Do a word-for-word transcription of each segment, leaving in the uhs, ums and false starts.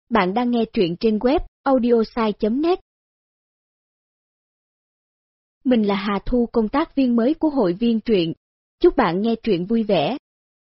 Bạn đang nghe truyện trên web audiosai chấm net. Mình là Hà Thu, công tác viên mới của hội viên truyện. Chúc bạn nghe truyện vui vẻ.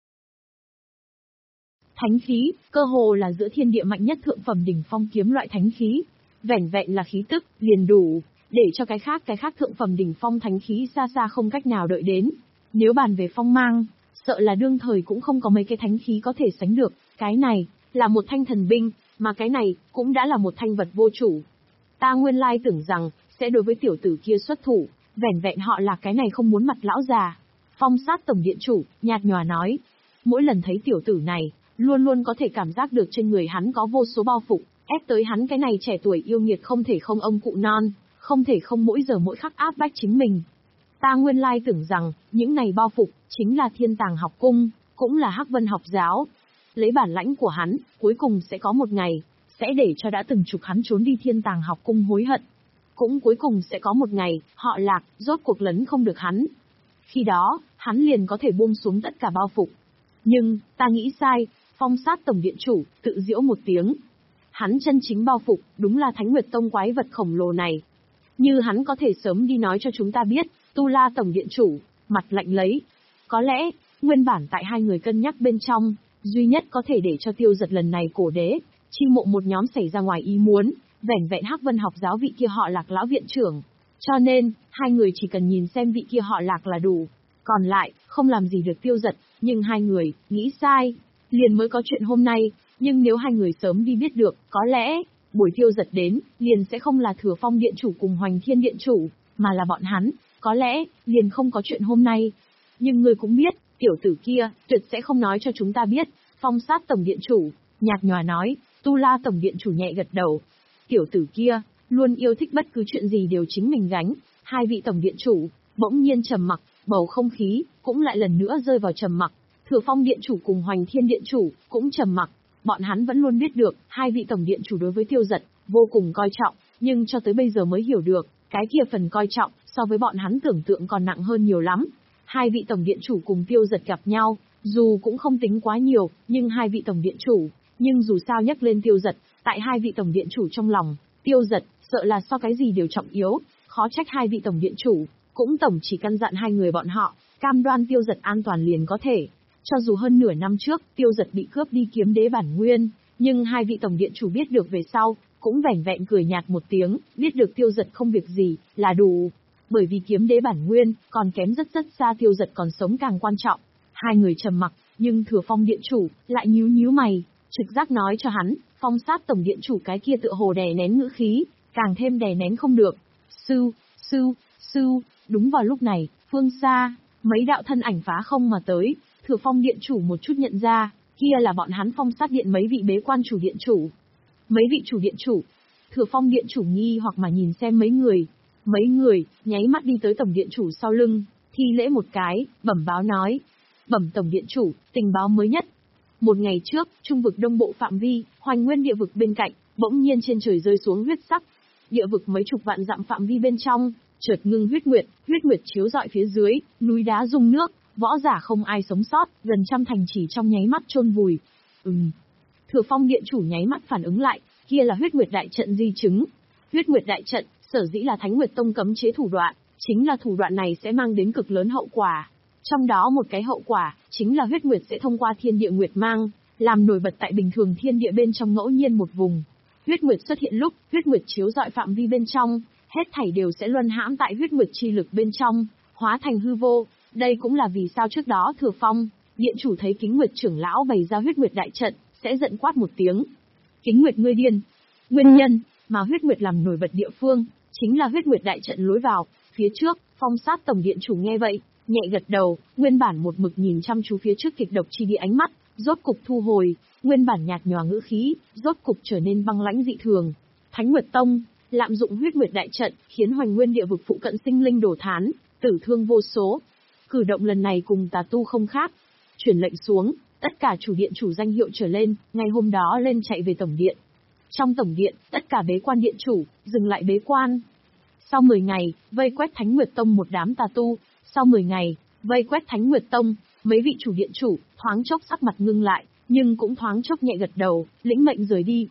Thánh khí, cơ hồ là giữa thiên địa mạnh nhất thượng phẩm đỉnh phong kiếm loại thánh khí. Vẻn vẹn là khí tức, liền đủ, để cho cái khác cái khác thượng phẩm đỉnh phong thánh khí xa xa không cách nào đợi đến. Nếu bàn về phong mang, sợ là đương thời cũng không có mấy cái thánh khí có thể sánh được. Cái này, là một thanh thần binh, mà cái này, cũng đã là một thanh vật vô chủ. Ta nguyên lai tưởng rằng, sẽ đối với tiểu tử kia xuất thủ, vẻn vẹn họ là cái này không muốn mặt lão già. Phong sát tổng điện chủ, nhạt nhòa nói. Mỗi lần thấy tiểu tử này, luôn luôn có thể cảm giác được trên người hắn có vô số bao phục, ép tới hắn cái này trẻ tuổi yêu nghiệt không thể không ông cụ non, không thể không mỗi giờ mỗi khắc áp bách chính mình. Ta nguyên lai tưởng rằng, những này bao phục, chính là thiên tàng học cung, cũng là hắc vân học giáo. Lấy bản lãnh của hắn, cuối cùng sẽ có một ngày, sẽ để cho đã từng trục hắn trốn đi thiên tàng học cung hối hận. Cũng cuối cùng sẽ có một ngày, họ Lạc, rốt cuộc lấn không được hắn. Khi đó, hắn liền có thể buông xuống tất cả bao phục. Nhưng, ta nghĩ sai, phong sát tổng điện chủ, tự giễu một tiếng. Hắn chân chính bao phục, đúng là Thánh Nguyệt Tông quái vật khổng lồ này. Như hắn có thể sớm đi nói cho chúng ta biết, Tu La tổng điện chủ, mặt lạnh lấy. Có lẽ, nguyên bản tại hai người cân nhắc bên trong, duy nhất có thể để cho Tiêu Giật lần này cổ đế, chi mộ một nhóm xảy ra ngoài ý muốn, vẻn vẹn hắc vân học giáo vị kia họ Lạc lão viện trưởng. Cho nên, hai người chỉ cần nhìn xem vị kia họ Lạc là đủ. Còn lại, không làm gì được Tiêu Giật, nhưng hai người, nghĩ sai. Liền mới có chuyện hôm nay, nhưng nếu hai người sớm đi biết được, có lẽ, buổi Tiêu Giật đến, liền sẽ không là Thừa Phong điện chủ cùng Hoành Thiên điện chủ, mà là bọn hắn, có lẽ, liền không có chuyện hôm nay. Nhưng người cũng biết, tiểu tử kia, tuyệt sẽ không nói cho chúng ta biết. Phong sát tổng điện chủ, nhạt nhòa nói. Tu La tổng điện chủ nhẹ gật đầu. Tiểu tử kia, luôn yêu thích bất cứ chuyện gì đều chính mình gánh. Hai vị tổng điện chủ, bỗng nhiên trầm mặc, bầu không khí, cũng lại lần nữa rơi vào trầm mặc. Thừa Phong điện chủ cùng Hoành Thiên điện chủ, cũng trầm mặc. Bọn hắn vẫn luôn biết được, hai vị tổng điện chủ đối với Tiêu Giật, vô cùng coi trọng, nhưng cho tới bây giờ mới hiểu được, cái kia phần coi trọng, so với bọn hắn tưởng tượng còn nặng hơn nhiều lắm. Hai vị tổng điện chủ cùng Tiêu Giật gặp nhau, dù cũng không tính quá nhiều, nhưng hai vị tổng điện chủ, nhưng dù sao nhắc lên Tiêu Giật, tại hai vị tổng điện chủ trong lòng, Tiêu Giật, sợ là so cái gì đều trọng yếu, khó trách hai vị tổng điện chủ, cũng tổng chỉ căn dặn hai người bọn họ, cam đoan Tiêu Giật an toàn liền có thể. Cho dù hơn nửa năm trước, Tiêu Giật bị cướp đi kiếm đế bản nguyên, nhưng hai vị tổng điện chủ biết được về sau, cũng vẻn vẹn cười nhạt một tiếng, biết được Tiêu Giật không việc gì, là đủ. Bởi vì kiếm đế bản nguyên, còn kém rất rất xa Tiêu Giật còn sống càng quan trọng. Hai người trầm mặc, nhưng Thừa Phong điện chủ, lại nhíu nhíu mày, trực giác nói cho hắn, phong sát tổng điện chủ cái kia tựa hồ đè nén ngữ khí, càng thêm đè nén không được. Sư, sư, sư, đúng vào lúc này, phương xa, mấy đạo thân ảnh phá không mà tới. Thừa Phong điện chủ một chút nhận ra, kia là bọn hắn phong sát điện mấy vị bế quan chủ điện chủ. Mấy vị chủ điện chủ. Thừa Phong điện chủ nghi hoặc mà nhìn xem mấy người. Mấy người, nháy mắt đi tới tổng điện chủ sau lưng, thi lễ một cái, bẩm báo nói. Bẩm tổng điện chủ, tình báo mới nhất. Một ngày trước, trung vực đông bộ phạm vi, Hoành Nguyên địa vực bên cạnh, bỗng nhiên trên trời rơi xuống huyết sắc. Địa vực mấy chục vạn dặm phạm vi bên trong, chợt ngưng huyết nguyệt, huyết nguyệt chiếu rọi phía dưới, núi đá rung nước. Võ giả không ai sống sót, gần trăm thành chỉ trong nháy mắt chôn vùi. Ừm. Thừa Phong điện chủ nháy mắt phản ứng lại, kia là huyết nguyệt đại trận di chứng. Huyết nguyệt đại trận, sở dĩ là Thánh Nguyệt Tông cấm chế thủ đoạn, chính là thủ đoạn này sẽ mang đến cực lớn hậu quả. Trong đó một cái hậu quả, chính là huyết nguyệt sẽ thông qua thiên địa nguyệt mang, làm nổi bật tại bình thường thiên địa bên trong ngẫu nhiên một vùng. Huyết nguyệt xuất hiện lúc, huyết nguyệt chiếu rọi phạm vi bên trong, hết thảy đều sẽ luân hãm tại huyết nguyệt chi lực bên trong, hóa thành hư vô. Đây cũng là vì sao trước đó Thừa Phong điện chủ thấy Kính Nguyệt trưởng lão bày ra huyết nguyệt đại trận, sẽ giận quát một tiếng. Kính Nguyệt ngươi điên. Nguyên nhân mà huyết nguyệt làm nổi bật địa phương, chính là huyết nguyệt đại trận lối vào. Phía trước, phong sát tổng điện chủ nghe vậy, nhẹ gật đầu, nguyên bản một mực nhìn chăm chú phía trước kịch độc chi địa ánh mắt, rốt cục thu hồi, nguyên bản nhạt nhòa ngữ khí, rốt cục trở nên băng lãnh dị thường. Thánh Nguyệt Tông lạm dụng huyết nguyệt đại trận, khiến Hoành Nguyên địa vực phụ cận sinh linh đổ thán, tử thương vô số. Cử động lần này cùng tà tu không khác. Chuyển lệnh xuống, tất cả chủ điện chủ danh hiệu trở lên, ngày hôm đó lên chạy về tổng điện. Trong tổng điện, tất cả bế quan điện chủ, dừng lại bế quan. Sau mười ngày, vây quét Thánh Nguyệt Tông một đám tà tu. Sau mười ngày, vây quét Thánh Nguyệt Tông, mấy vị chủ điện chủ, thoáng chốc sắc mặt ngưng lại, nhưng cũng thoáng chốc nhẹ gật đầu, lĩnh mệnh rời đi.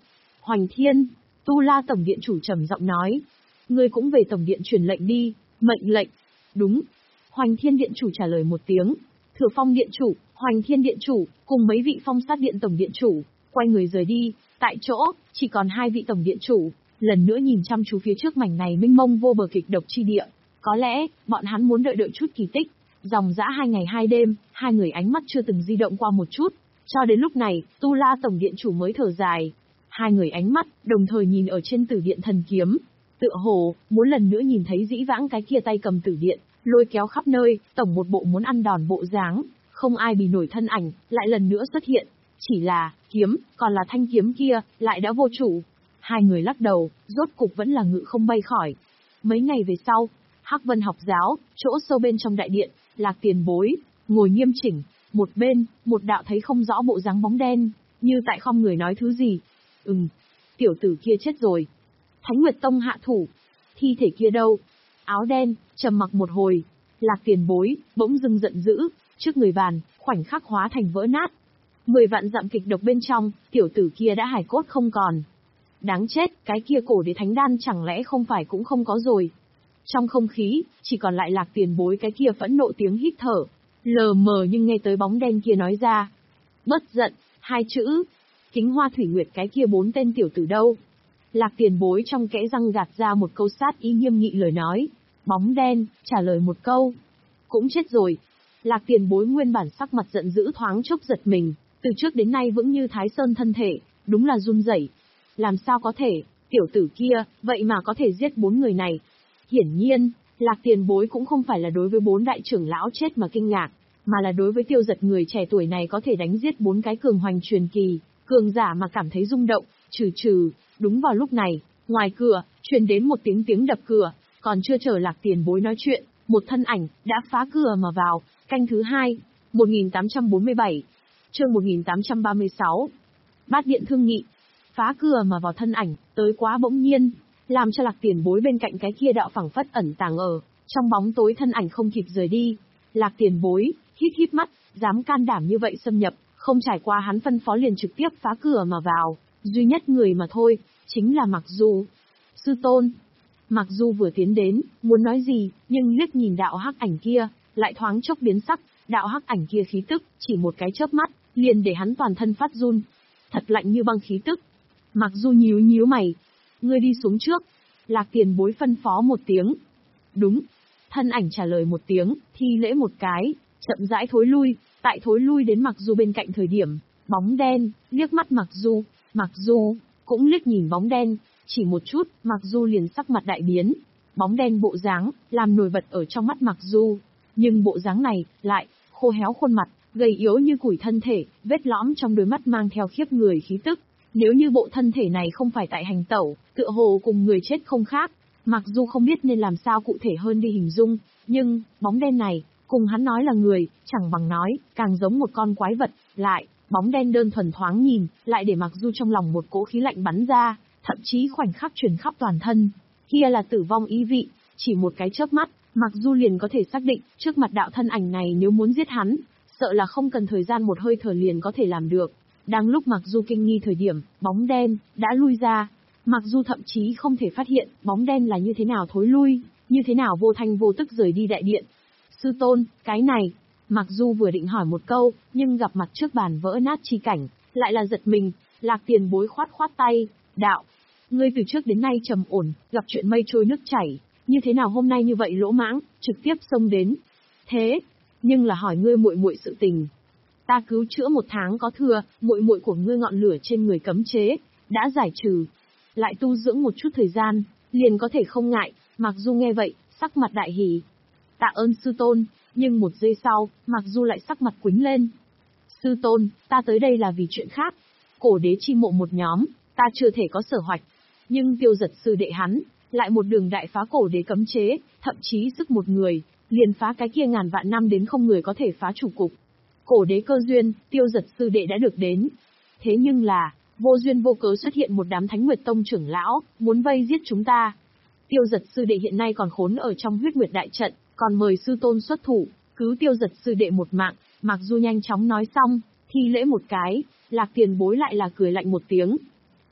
Hoành Thiên, Tu La Tổng Điện Chủ trầm giọng nói. Ngươi cũng về Tổng Điện truyền lệnh đi, mệnh lệnh. Đúng. Hoành Thiên Điện Chủ trả lời một tiếng. Thừa Phong Điện Chủ, Hoành Thiên Điện Chủ, cùng mấy vị Phong Sát Điện Tổng Điện Chủ, quay người rời đi, tại chỗ, chỉ còn hai vị Tổng Điện Chủ, lần nữa nhìn chăm chú phía trước mảnh này mênh mông vô bờ kịch độc chi địa. Có lẽ, bọn hắn muốn đợi đợi chút kỳ tích. Dòng dã hai ngày hai đêm, hai người ánh mắt chưa từng di động qua một chút. Cho đến lúc này, Tu La Tổng Điện Chủ mới thở dài. Hai người ánh mắt, đồng thời nhìn ở trên tử điện thần kiếm. Tựa hồ, muốn lần nữa nhìn thấy dĩ vãng cái kia tay cầm tử điện, lôi kéo khắp nơi, tổng một bộ muốn ăn đòn bộ dáng. Không ai bì nổi thân ảnh, lại lần nữa xuất hiện. Chỉ là, kiếm, còn là thanh kiếm kia, lại đã vô chủ. Hai người lắc đầu, rốt cục vẫn là ngự không bay khỏi. Mấy ngày về sau, Hắc Vân học giáo, chỗ sâu bên trong đại điện, Lạc Tiền Bối, ngồi nghiêm chỉnh, một bên, một đạo thấy không rõ bộ dáng bóng đen, như tại không người nói thứ gì. Ừm, tiểu tử kia chết rồi. Thánh Nguyệt Tông hạ thủ. Thi thể kia đâu? Áo đen, trầm mặc một hồi. Lạc Tiền Bối, bỗng dưng giận dữ, trước người bàn, khoảnh khắc hóa thành vỡ nát. Mười vạn dặm kịch độc bên trong, tiểu tử kia đã hài cốt không còn. Đáng chết, cái kia cổ đế thánh đan chẳng lẽ không phải cũng không có rồi. Trong không khí, chỉ còn lại Lạc Tiền Bối cái kia phẫn nộ tiếng hít thở. Lờ mờ nhưng nghe tới bóng đen kia nói ra. Bất giận, hai chữ. Kính Hoa Thủy Nguyệt cái kia bốn tên tiểu tử đâu? Lạc Tiền Bối trong kẽ răng gạt ra một câu sát ý nghiêm nghị lời nói. Bóng đen, trả lời một câu. Cũng chết rồi. Lạc Tiền Bối nguyên bản sắc mặt giận dữ thoáng chốc giật mình, từ trước đến nay vững như Thái Sơn thân thể, đúng là run rẩy. Làm sao có thể, tiểu tử kia, vậy mà có thể giết bốn người này. Hiển nhiên, Lạc Tiền Bối cũng không phải là đối với bốn đại trưởng lão chết mà kinh ngạc, mà là đối với Tiêu Giật người trẻ tuổi này có thể đánh giết bốn cái cường hoành truyền kỳ, cường giả mà cảm thấy rung động, trừ trừ. Đúng vào lúc này, ngoài cửa, truyền đến một tiếng tiếng đập cửa, còn chưa chờ Lạc Tiền Bối nói chuyện, một thân ảnh đã phá cửa mà vào. Canh thứ hai, một nghìn tám trăm bốn mươi bảy, chương một nghìn tám trăm ba mươi sáu. Bát điện thương nghị, phá cửa mà vào thân ảnh, tới quá bỗng nhiên, làm cho Lạc Tiền Bối bên cạnh cái kia đạo phẳng phất ẩn tàng ở trong bóng tối thân ảnh không kịp rời đi. Lạc Tiền Bối hít hít mắt, dám can đảm như vậy xâm nhập, không trải qua hắn phân phó liền trực tiếp phá cửa mà vào, duy nhất người mà thôi, chính là Mặc Du. Sư tôn. Mặc Du vừa tiến đến, muốn nói gì, nhưng liếc nhìn đạo hắc ảnh kia, lại thoáng chốc biến sắc, đạo hắc ảnh kia khí tức, chỉ một cái chớp mắt, liền để hắn toàn thân phát run. Thật lạnh như băng khí tức. Mặc Du nhíu nhíu mày. Ngươi đi xuống trước. Lạc Tiền Bối phân phó một tiếng. Đúng. Thân ảnh trả lời một tiếng, thi lễ một cái, chậm rãi thối lui, tại thối lui đến Mặc Du bên cạnh thời điểm, bóng đen, liếc mắt Mặc Du, Mặc Du, cũng liếc nhìn bóng đen, chỉ một chút, Mặc Du liền sắc mặt đại biến. Bóng đen bộ dáng, làm nổi bật ở trong mắt Mặc Du. Nhưng bộ dáng này, lại, khô héo khuôn mặt, gầy yếu như củi thân thể, vết lõm trong đôi mắt mang theo khiếp người khí tức. Nếu như bộ thân thể này không phải tại hành tẩu, tựa hồ cùng người chết không khác. Mặc dù không biết nên làm sao cụ thể hơn đi hình dung, nhưng, bóng đen này, cùng hắn nói là người, chẳng bằng nói, càng giống một con quái vật, lại, bóng đen đơn thuần thoáng nhìn, lại để Mặc Du trong lòng một cỗ khí lạnh bắn ra, thậm chí khoảnh khắc truyền khắp toàn thân. Kia là tử vong ý vị, chỉ một cái chớp mắt, Mặc Du liền có thể xác định, trước mặt đạo thân ảnh này nếu muốn giết hắn, sợ là không cần thời gian một hơi thở liền có thể làm được. Đang lúc Mặc Du kinh nghi thời điểm, bóng đen đã lui ra. Mặc Du thậm chí không thể phát hiện bóng đen là như thế nào thối lui, như thế nào vô thanh vô tức rời đi đại điện. Sư tôn, cái này, Mặc Du vừa định hỏi một câu, nhưng gặp mặt trước bàn vỡ nát chi cảnh, lại là giật mình. Lạc Tiền Bối khoát khoát tay, đạo, ngươi từ trước đến nay trầm ổn, gặp chuyện mây trôi nước chảy, như thế nào hôm nay như vậy lỗ mãng, trực tiếp xông đến. Thế, nhưng là hỏi ngươi muội muội sự tình. Ta cứu chữa một tháng có thừa, muội muội của ngươi ngọn lửa trên người cấm chế đã giải trừ, lại tu dưỡng một chút thời gian, liền có thể không ngại. Mặc Du nghe vậy, sắc mặt đại hỉ. Tạ ơn sư tôn, nhưng một giây sau, Mặc Du lại sắc mặt quýnh lên. Sư tôn, ta tới đây là vì chuyện khác. Cổ đế chi mộ một nhóm, ta chưa thể có sở hoạch, nhưng Tiêu Giật sư đệ hắn, lại một đường đại phá cổ đế cấm chế, thậm chí sức một người, liền phá cái kia ngàn vạn năm đến không người có thể phá chủ cục. Cổ đế cơ duyên, Tiêu Giật sư đệ đã được đến. Thế nhưng là, vô duyên vô cớ xuất hiện một đám Thánh Nguyệt Tông trưởng lão, muốn vây giết chúng ta. Tiêu Giật sư đệ hiện nay còn khốn ở trong huyết nguyệt đại trận, còn mời sư tôn xuất thủ, cứu Tiêu Giật sư đệ một mạng. Mặc dù nhanh chóng nói xong, thi lễ một cái, Lạc Tiền Bối lại là cười lạnh một tiếng.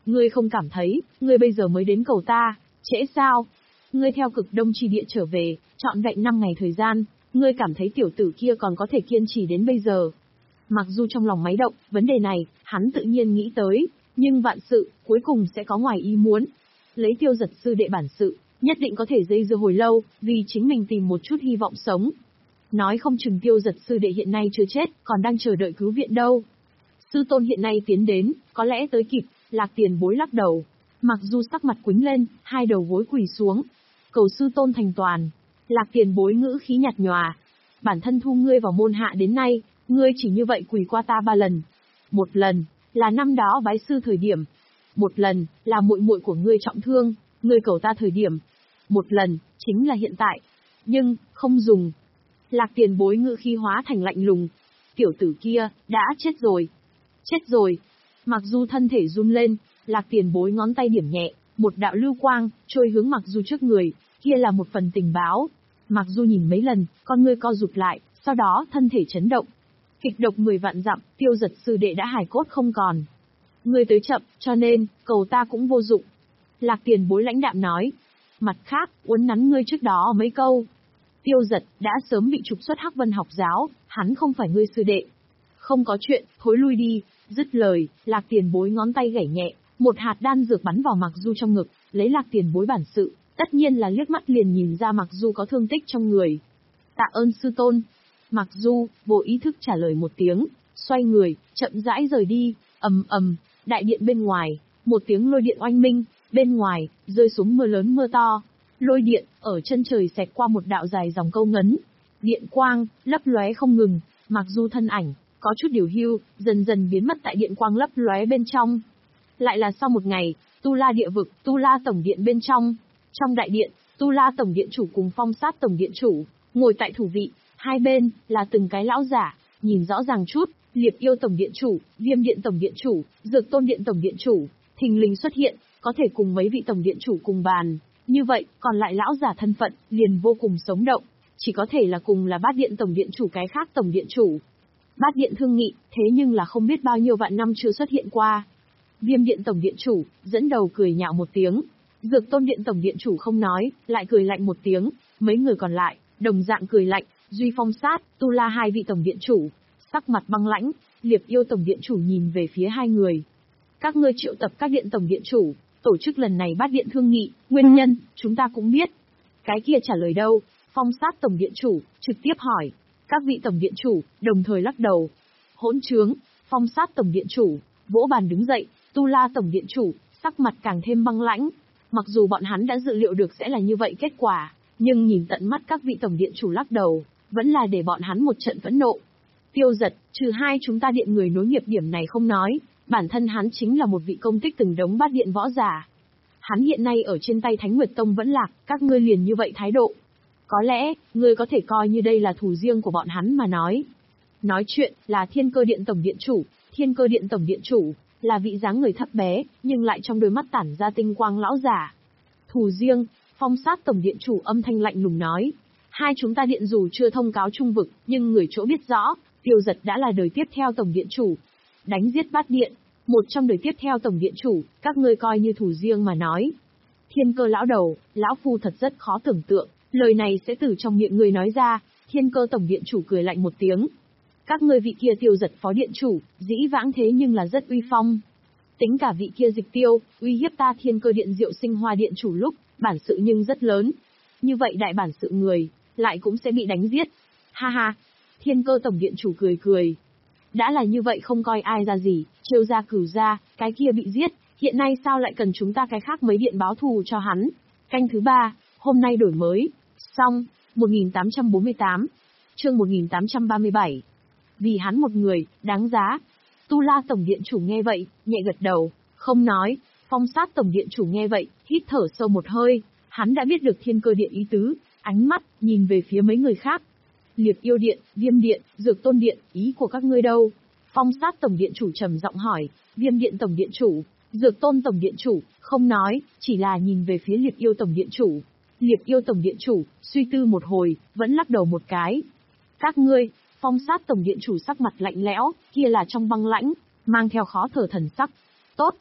Ngươi không cảm thấy, ngươi bây giờ mới đến cầu ta, trễ sao? Ngươi theo cực đông chi địa trở về, trọn vẹn năm ngày thời gian, ngươi cảm thấy tiểu tử kia còn có thể kiên trì đến bây giờ. Mặc dù trong lòng máy động, vấn đề này, hắn tự nhiên nghĩ tới, nhưng vạn sự, cuối cùng sẽ có ngoài ý muốn. Lấy Tiêu Giật sư đệ bản sự, nhất định có thể dây dưa hồi lâu, vì chính mình tìm một chút hy vọng sống. Nói không chừng Tiêu Giật sư đệ hiện nay chưa chết, còn đang chờ đợi cứu viện đâu. Sư tôn hiện nay tiến đến, có lẽ tới kịp, Lạc Tiền Bối lắc đầu. Mặc dù sắc mặt quĩnh lên, hai đầu gối quỳ xuống. Cầu sư tôn thành toàn. Lạc Tiền Bối ngữ khí nhạt nhòa. Bản thân thu ngươi vào môn hạ đến nay, ngươi chỉ như vậy quỳ qua ta ba lần. Một lần, là năm đó bái sư thời điểm. Một lần, là muội muội của ngươi trọng thương, ngươi cầu ta thời điểm. Một lần, chính là hiện tại. Nhưng, không dùng. Lạc Tiền Bối ngữ khí hóa thành lạnh lùng. Tiểu tử kia, đã chết rồi. Chết rồi. Mặc dù thân thể run lên, Lạc Tiền Bối ngón tay điểm nhẹ, một đạo lưu quang, trôi hướng Mặc Du trước người, kia là một phần tình báo. Mặc Du nhìn mấy lần, con ngươi co rụt lại, sau đó thân thể chấn động. Kịch độc mười vạn dặm, Tiêu Giật sư đệ đã hài cốt không còn. Ngươi tới chậm, cho nên, cầu ta cũng vô dụng. Lạc Tiền Bối lãnh đạm nói. Mặt khác, uốn nắn ngươi trước đó mấy câu. Tiêu Giật, đã sớm bị trục xuất Hắc Vân học giáo, hắn không phải ngươi sư đệ. Không có chuyện, thối lui đi. Dứt lời, Lạc Tiền Bối ngón tay gảy nhẹ, một hạt đan dược bắn vào Mặc Du trong ngực, lấy Lạc Tiền Bối bản sự, tất nhiên là liếc mắt liền nhìn ra Mặc Du có thương tích trong người. Tạ ơn sư tôn. Mặc Du, vô ý thức trả lời một tiếng, xoay người, chậm rãi rời đi, ầm ầm, đại điện bên ngoài, một tiếng lôi điện oanh minh, bên ngoài, rơi xuống mưa lớn mưa to. Lôi điện, ở chân trời xẹt qua một đạo dài dòng câu ngấn. Điện quang, lấp lóe không ngừng, Mặc Du thân ảnh, có chút điều hưu, dần dần biến mất tại điện quang lấp lóe bên trong. Lại là sau một ngày, Tu La địa vực, Tu La tổng điện bên trong. Trong đại điện, Tu La tổng điện chủ cùng Phong Sát tổng điện chủ, ngồi tại thủ vị, hai bên, là từng cái lão giả, nhìn rõ ràng chút, Liệt Yêu tổng điện chủ, Viêm điện tổng điện chủ, Dược Tôn điện tổng điện chủ, thình lình xuất hiện, có thể cùng mấy vị tổng điện chủ cùng bàn. Như vậy, còn lại lão giả thân phận, liền vô cùng sống động, chỉ có thể là cùng là Bát điện tổng điện chủ cái khác tổng điện chủ. Bát điện thương nghị, thế nhưng là không biết bao nhiêu vạn năm chưa xuất hiện qua. Viêm điện tổng điện chủ, dẫn đầu cười nhạo một tiếng. Dược Tôn điện tổng điện chủ không nói, lại cười lạnh một tiếng. Mấy người còn lại, đồng dạng cười lạnh. Duy Phong Sát, Tu La hai vị tổng điện chủ, sắc mặt băng lãnh. Liệt Yêu tổng điện chủ nhìn về phía hai người. Các ngươi triệu tập các điện tổng điện chủ, tổ chức lần này Bát điện thương nghị, nguyên nhân, chúng ta cũng biết. Cái kia trả lời đâu? Phong Sát tổng điện chủ, trực tiếp hỏi. Các vị tổng điện chủ, đồng thời lắc đầu. Hỗn trướng, Phong Sát tổng điện chủ, vỗ bàn đứng dậy, Tu La tổng điện chủ, sắc mặt càng thêm băng lãnh. Mặc dù bọn hắn đã dự liệu được sẽ là như vậy kết quả, nhưng nhìn tận mắt các vị tổng điện chủ lắc đầu, vẫn là để bọn hắn một trận phẫn nộ. Tiêu Giật, trừ hai chúng ta điện người nối nghiệp điểm này không nói, bản thân hắn chính là một vị công tích từng đống bát điện võ giả. Hắn hiện nay ở trên tay Thánh Nguyệt Tông vẫn lạc, các ngươi liền như vậy thái độ. Có lẽ, ngươi có thể coi như đây là thù riêng của bọn hắn mà nói. Nói chuyện, là Thiên Cơ Điện Tổng Điện Chủ, Thiên Cơ Điện Tổng Điện Chủ, là vị dáng người thấp bé, nhưng lại trong đôi mắt tản ra tinh quang lão giả. Thù riêng, Phong Sát Tổng Điện Chủ âm thanh lạnh lùng nói. Hai chúng ta điện dù chưa thông cáo trung vực, nhưng người chỗ biết rõ, Tiêu Giật đã là đời tiếp theo Tổng Điện Chủ. Đánh giết Bát Điện, một trong đời tiếp theo Tổng Điện Chủ, các ngươi coi như thù riêng mà nói. Thiên Cơ lão đầu, lão phu thật rất khó tưởng tượng. Lời này sẽ từ trong miệng người nói ra. Thiên Cơ tổng điện chủ cười lạnh một tiếng. Các ngươi vị kia Tiêu Giật phó điện chủ, dĩ vãng thế nhưng là rất uy phong. Tính cả vị kia Dịch Tiêu, uy hiếp ta Thiên Cơ điện Diệu Sinh Hoa điện chủ lúc, bản sự nhưng rất lớn. Như vậy đại bản sự người, lại cũng sẽ bị đánh giết. Ha ha, Thiên Cơ tổng điện chủ cười cười. Đã là như vậy không coi ai ra gì, trêu ra cửu ra, cái kia bị giết, hiện nay sao lại cần chúng ta cái khác mấy điện báo thù cho hắn. Canh thứ ba, hôm nay đổi mới. Xong, một nghìn tám trăm bốn mươi tám, chương một nghìn tám trăm ba mươi bảy. Vì hắn một người, đáng giá. Tu La tổng điện chủ nghe vậy, nhẹ gật đầu, không nói. Phong Sát tổng điện chủ nghe vậy, hít thở sâu một hơi. Hắn đã biết được Thiên Cơ điện ý tứ, ánh mắt, nhìn về phía mấy người khác. Liệt Yêu điện, Viêm điện, Dược Tôn điện, ý của các ngươi đâu? Phong Sát tổng điện chủ trầm giọng hỏi. Viêm điện tổng điện chủ, Dược Tôn tổng điện chủ, không nói, chỉ là nhìn về phía Liệt Yêu tổng điện chủ. Liệt Yêu tổng điện chủ, suy tư một hồi, vẫn lắc đầu một cái. Các ngươi, Phong Sát tổng điện chủ sắc mặt lạnh lẽo, kia là trong băng lãnh, mang theo khó thở thần sắc. Tốt.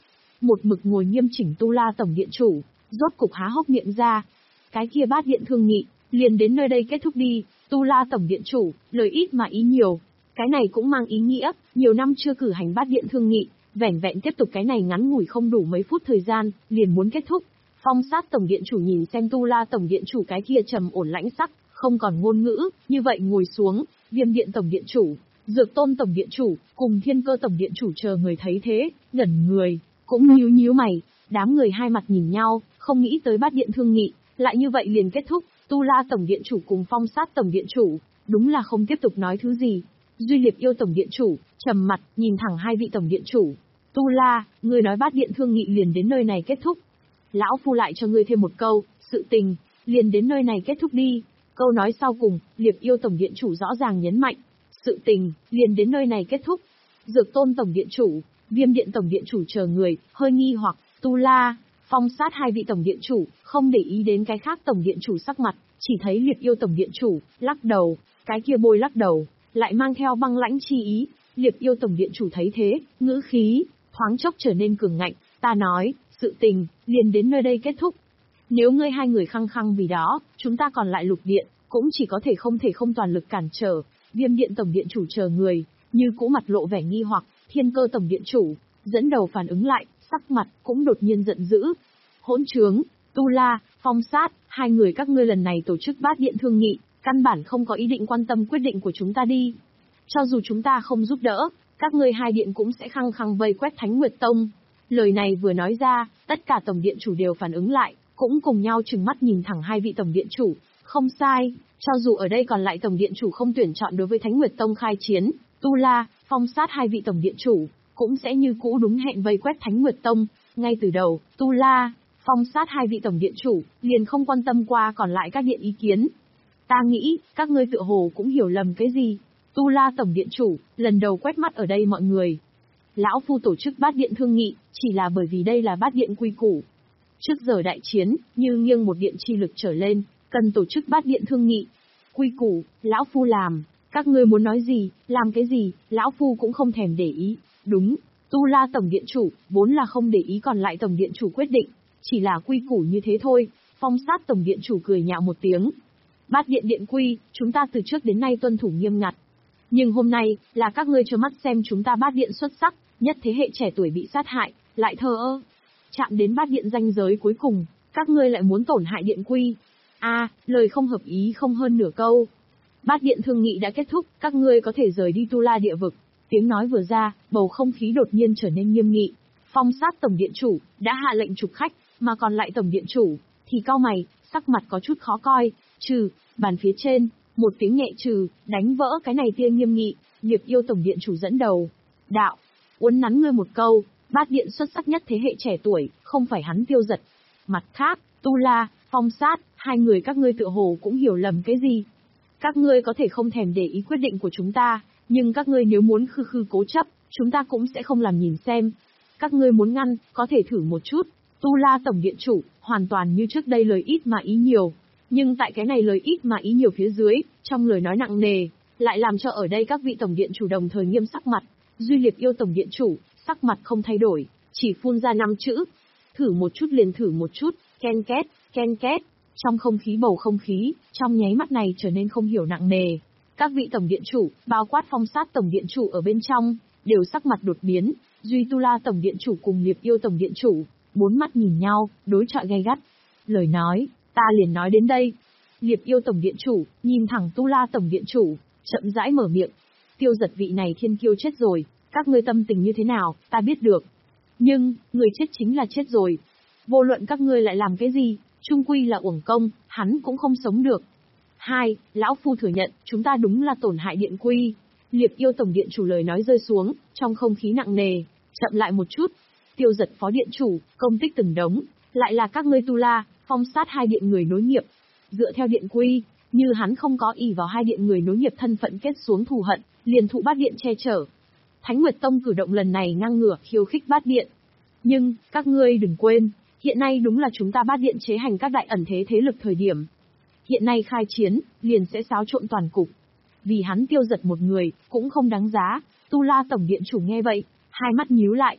một mực ngồi nghiêm chỉnh Tu La tổng điện chủ, rốt cục há hốc miệng ra. Cái kia bát điện thương nghị, liền đến nơi đây kết thúc đi, Tu La tổng điện chủ, lời ít mà ý nhiều. Cái này cũng mang ý nghĩa, nhiều năm chưa cử hành bát điện thương nghị, vẻn vẹn tiếp tục cái này ngắn ngủi không đủ mấy phút thời gian, liền muốn kết thúc. Phong Sát tổng điện chủ nhìn xem Tu La tổng điện chủ cái kia trầm ổn lãnh sắc, không còn ngôn ngữ, như vậy ngồi xuống, Viêm điện tổng điện chủ, Dược Tôn tổng điện chủ, cùng Thiên Cơ tổng điện chủ chờ người thấy thế, ngẩn người, cũng nhíu nhíu mày, đám người hai mặt nhìn nhau, không nghĩ tới bát điện thương nghị, lại như vậy liền kết thúc. Tu La tổng điện chủ cùng Phong Sát tổng điện chủ, đúng là không tiếp tục nói thứ gì. Duy Liệp Yêu tổng điện chủ, trầm mặt, nhìn thẳng hai vị tổng điện chủ. Tu La, ngươi nói bát điện thương nghị liền đến nơi này kết thúc. Lão phu lại cho ngươi thêm một câu, sự tình, liền đến nơi này kết thúc đi. Câu nói sau cùng, Liệp Yêu tổng điện chủ rõ ràng nhấn mạnh. Sự tình, liền đến nơi này kết thúc. Dược Tôn tổng điện chủ, Viêm điện tổng điện chủ chờ người, hơi nghi hoặc, Tu La, Phong Sát hai vị tổng điện chủ, không để ý đến cái khác tổng điện chủ sắc mặt, chỉ thấy Liệp Yêu tổng điện chủ, lắc đầu, cái kia bôi lắc đầu, lại mang theo băng lãnh chi ý. Liệp Yêu tổng điện chủ thấy thế, ngữ khí, thoáng chốc trở nên cường ngạnh, ta nói, sự tình, liền đến nơi đây kết thúc. Nếu ngươi hai người khăng khăng vì đó, chúng ta còn lại lục điện, cũng chỉ có thể không thể không toàn lực cản trở. Viêm điện tổng điện chủ chờ người, như cũ mặt lộ vẻ nghi hoặc, Thiên Cơ tổng điện chủ, dẫn đầu phản ứng lại, sắc mặt, cũng đột nhiên giận dữ. Hỗn trướng, Tu La, Phong Sát, hai người các ngươi lần này tổ chức bát điện thương nghị, căn bản không có ý định quan tâm quyết định của chúng ta đi. Cho dù chúng ta không giúp đỡ, các ngươi hai điện cũng sẽ khăng khăng vây quét Thánh Nguyệt Tông. Lời này vừa nói ra, tất cả tổng điện chủ đều phản ứng lại, cũng cùng nhau trừng mắt nhìn thẳng hai vị tổng điện chủ. Không sai, cho dù ở đây còn lại tổng điện chủ không tuyển chọn đối với Thánh Nguyệt Tông khai chiến, Tu La, Phong Sát hai vị tổng điện chủ, cũng sẽ như cũ đúng hẹn vây quét Thánh Nguyệt Tông. Ngay từ đầu, Tu La, Phong Sát hai vị tổng điện chủ, liền không quan tâm qua còn lại các điện ý kiến. Ta nghĩ, các ngươi tựa hồ cũng hiểu lầm cái gì. Tu La tổng điện chủ, lần đầu quét mắt ở đây mọi người. Lão phu tổ chức bát điện thương nghị, chỉ là bởi vì đây là bát điện quy củ. Trước giờ đại chiến, như nghiêng một điện chi lực trở lên, cần tổ chức bát điện thương nghị. Quy củ, lão phu làm, các ngươi muốn nói gì, làm cái gì, lão phu cũng không thèm để ý. Đúng, Tu La tổng điện chủ, vốn là không để ý còn lại tổng điện chủ quyết định, chỉ là quy củ như thế thôi. Phong Sát tổng điện chủ cười nhạo một tiếng. Bát điện điện quy, chúng ta từ trước đến nay tuân thủ nghiêm ngặt. Nhưng hôm nay, là các ngươi cho mắt xem chúng ta bát điện xuất sắc, nhất thế hệ trẻ tuổi bị sát hại, lại thờ ơ. Chạm đến bát điện ranh giới cuối cùng, các ngươi lại muốn tổn hại điện quy. A, à, lời không hợp ý không hơn nửa câu. Bát điện thương nghị đã kết thúc, các ngươi có thể rời đi Tu La địa vực. Tiếng nói vừa ra, bầu không khí đột nhiên trở nên nghiêm nghị. Phong Sát tổng điện chủ, đã hạ lệnh trục khách, mà còn lại tổng điện chủ, thì cau mày, sắc mặt có chút khó coi. Trừ, bàn phía trên, một tiếng nhẹ trừ, đánh vỡ cái này tia nghiêm nghị. Liệp Yêu tổng điện chủ dẫn đầu. Đạo, uốn nắn ngươi một câu, bát điện xuất sắc nhất thế hệ trẻ tuổi, không phải hắn Tiêu Giật. Mặt khác, Tu La, Phong Sát, hai người các ngươi tựa hồ cũng hiểu lầm cái gì. Các ngươi có thể không thèm để ý quyết định của chúng ta, nhưng các ngươi nếu muốn khư khư cố chấp, chúng ta cũng sẽ không làm nhìn xem. Các ngươi muốn ngăn, có thể thử một chút. Tu La tổng điện chủ, hoàn toàn như trước đây lời ít mà ý nhiều. Nhưng tại cái này lời ít mà ý nhiều phía dưới, trong lời nói nặng nề, lại làm cho ở đây các vị tổng điện chủ đồng thời nghiêm sắc mặt. Duy Liệp Yêu tổng điện chủ, sắc mặt không thay đổi, chỉ phun ra năm chữ. Thử một chút liền thử một chút, ken két, ken két. Trong không khí bầu không khí, trong nháy mắt này trở nên không hiểu nặng nề. Các vị tổng điện chủ, bao quát Phong Sát tổng điện chủ ở bên trong, đều sắc mặt đột biến. Duy Tu La tổng điện chủ cùng Liệp Yêu tổng điện chủ, bốn mắt nhìn nhau, đối chọi gay gắt. Lời nói, ta liền nói đến đây. Liệp Yêu tổng điện chủ, nhìn thẳng Tu La tổng điện chủ, chậm rãi mở miệng. Tiêu Giật vị này thiên kiêu chết rồi, các ngươi tâm tình như thế nào, ta biết được. Nhưng, người chết chính là chết rồi. Vô luận các ngươi lại làm cái gì, chung quy là uổng công, hắn cũng không sống được. Hai, lão phu thừa nhận, chúng ta đúng là tổn hại điện quy. Liệp Yêu tổng điện chủ lời nói rơi xuống, trong không khí nặng nề, chậm lại một chút. Tiêu Giật phó điện chủ, công tích từng đống, lại là các ngươi Tu La, Phong Sát hai điện người nối nghiệp. Dựa theo điện quy, như hắn không có ỷ vào hai điện người nối nghiệp thân phận kết xuống thù hận, liền thụ bát điện che chở. Thánh Nguyệt Tông cử động lần này ngang ngửa khiêu khích bát điện. Nhưng, các ngươi đừng quên, hiện nay đúng là chúng ta bát điện chế hành các đại ẩn thế thế lực thời điểm. Hiện nay khai chiến, liền sẽ xáo trộn toàn cục. Vì hắn Tiêu Giật một người, cũng không đáng giá. Tu La tổng điện chủ nghe vậy, hai mắt nhíu lại.